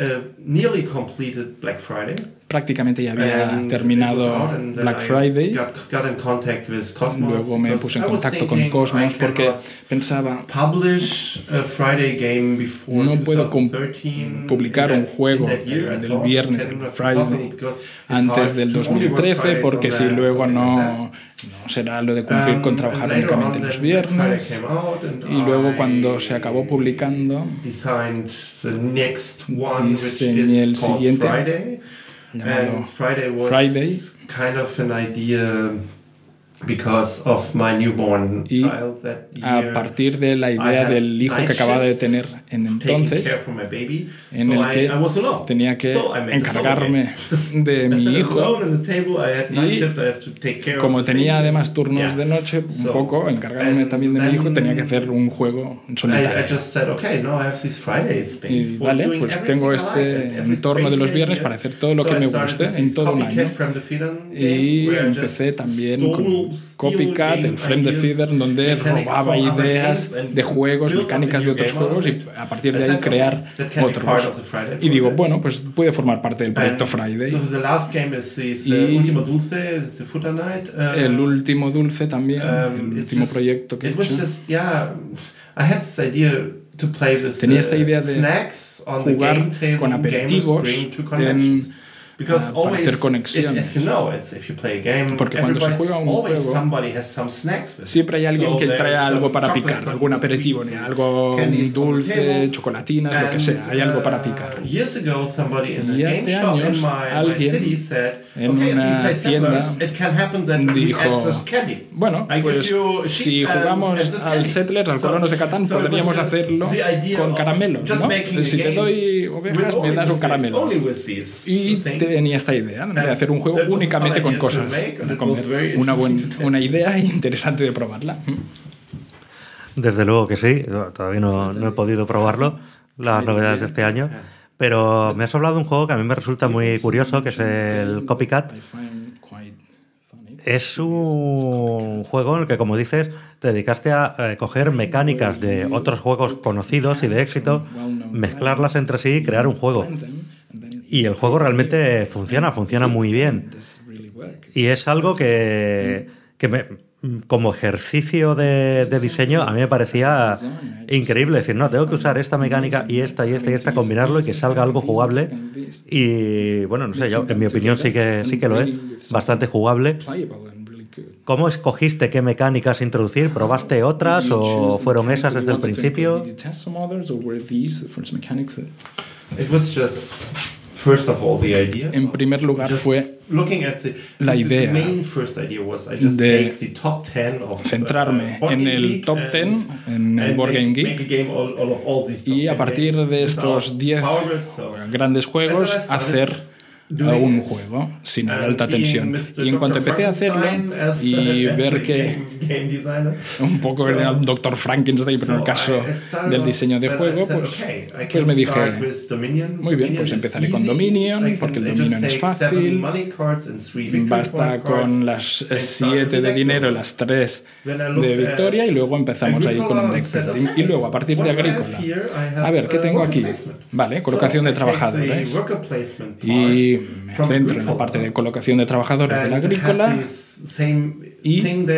prácticamente ya había terminado Black Friday. Luego me puse en contacto con Cosmos porque pensaba, no puedo publicar un juego del viernes en Friday antes del 2013 porque si luego no será lo de cumplir con trabajar únicamente los viernes. Y luego cuando se acabó publicando diseñé el siguiente llamado Friday. Y a partir de la idea del hijo que acababa de tener en entonces, en el que tenía que encargarme de mi hijo y como tenía además turnos de noche, un poco encargándome también de mi hijo, tenía que hacer un juego en solitario. Y vale, pues tengo este entorno de los viernes para hacer todo lo que me guste en todo un año. Y empecé también con Copycat, el Frame the Feeder, donde robaba ideas de juegos, mecánicas de otros juegos y a partir de ahí crear otros. Y digo, bueno, pues puede formar parte del proyecto Friday. Y el último dulce también, el último proyecto que he hecho. Tenía esta idea de jugar con aperitivos para hacer conexiones. Porque cuando se juega un juego, siempre hay alguien que trae algo para picar, algún aperitivo, algo dulce, chocolatinas, lo que sea, hay algo para picar. Y hace años alguien en una tienda dijo, bueno, pues si jugamos al Settlers, al Colonos de Catán, podríamos hacerlo con caramelos, ¿no? Si te doy ovejas, me das un caramelo. Y tenía esta idea de hacer un juego únicamente con cosas para comer. Una idea interesante de probarla. Desde luego que sí, todavía no he podido probarlo, las novedades de este año, pero me has hablado de un juego que a mí me resulta muy curioso, que es el Copycat. Es un juego en el que, como dices, te dedicaste a coger mecánicas de otros juegos conocidos y de éxito, mezclarlas entre sí y crear un juego. Y el juego realmente funciona muy bien. Y es algo que como ejercicio de diseño a mí me parecía increíble. Decir, no, tengo que usar esta mecánica y esta, combinarlo y que salga algo jugable. Y bueno, no sé, yo en mi opinión sí que lo es, bastante jugable. ¿Cómo escogiste qué mecánicas introducir? ¿Probaste otras o fueron esas desde el principio? En primer lugar fue la idea de centrarme en el top 10, en el Board Game Geek, y a partir de estos 10 grandes juegos hacer un juego sin alta tensión. Y en cuanto empecé a hacerlo y ver que un poco era un Dr. Frankenstein, pero en el caso del diseño de juego, pues me dije, muy bien, pues empezaré con Dominion, porque el Dominion es fácil, basta con las 7 de dinero, las 3 de victoria, y luego empezamos ahí con un deck building. Y luego, a partir de Agrícola, a ver, ¿qué tengo aquí? Vale, colocación de trabajadores. Y me centro en la parte de colocación de trabajadores de la Agrícola y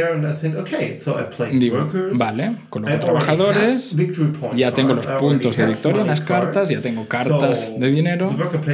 digo, vale, coloco trabajadores, ya tengo los puntos de victoria en las cartas, ya tengo cartas de dinero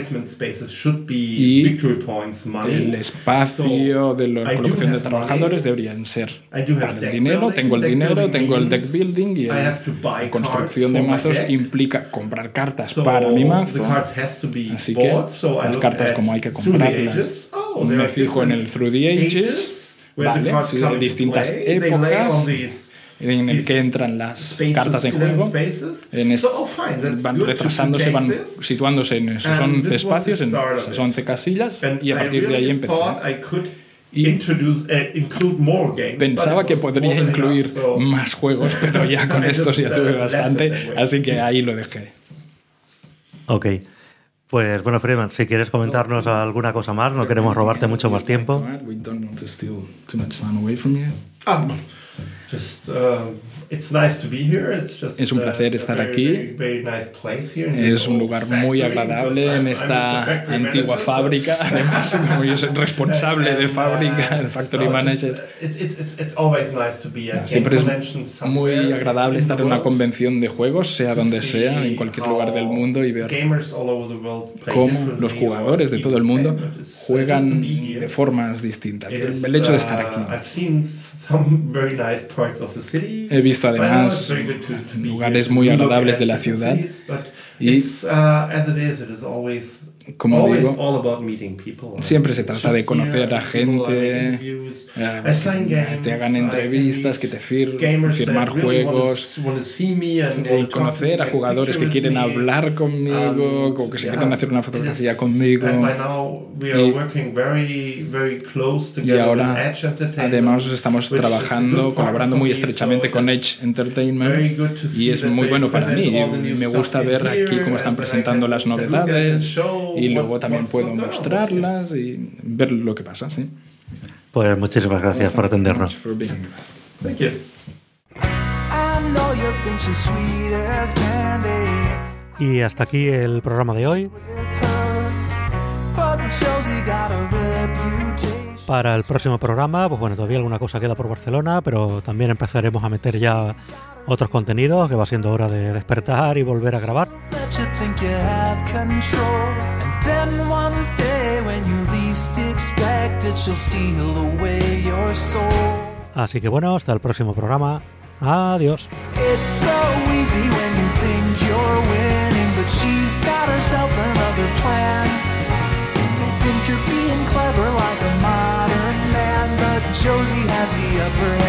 y el espacio de la colocación de trabajadores deberían ser para el dinero. Tengo el deck building, y la construcción de mazos implica comprar cartas para mi mazo, así que las cartas, como hay que comprarlas, me fijo en el Through the Ages, ¿vale? Hay distintas épocas en el que entran las cartas en juego, van retrasándose, van situándose en esos 11 espacios, en esas 11 casillas, y a partir de ahí empecé. Y pensaba que podría incluir más juegos, pero ya con estos ya tuve bastante, así que ahí lo dejé. Ok. Pues bueno, Friedman, si quieres comentarnos alguna cosa más, no queremos robarte mucho más tiempo. Es un placer estar aquí. Es un lugar muy agradable en esta antigua fábrica. Además, como yo soy responsable de fábrica, el Factory Manager, siempre es muy agradable estar en una convención de juegos, sea donde sea, en cualquier lugar del mundo, y ver cómo los jugadores de todo el mundo juegan de formas distintas. El hecho de estar aquí. He visto además lugares muy agradables de la ciudad y, como digo, siempre se trata de conocer a gente, que te hagan entrevistas, que te firmar juegos, y conocer a jugadores que quieren hablar conmigo, o que se quieren hacer una fotografía conmigo. Y ahora, además, estamos trabajando, colaborando muy estrechamente con Edge Entertainment, y es muy bueno para mí. Me gusta ver aquí cómo están presentando las novedades, y luego también puedo mostrarlas y ver lo que pasa, ¿sí? Pues muchísimas gracias por atendernos. Y hasta aquí el programa de hoy. Para el próximo programa, pues bueno, todavía alguna cosa queda por Barcelona, pero también empezaremos a meter ya otros contenidos, que va siendo hora de despertar y volver a grabar. Así que bueno, hasta el próximo programa. Adiós. Josie has the upper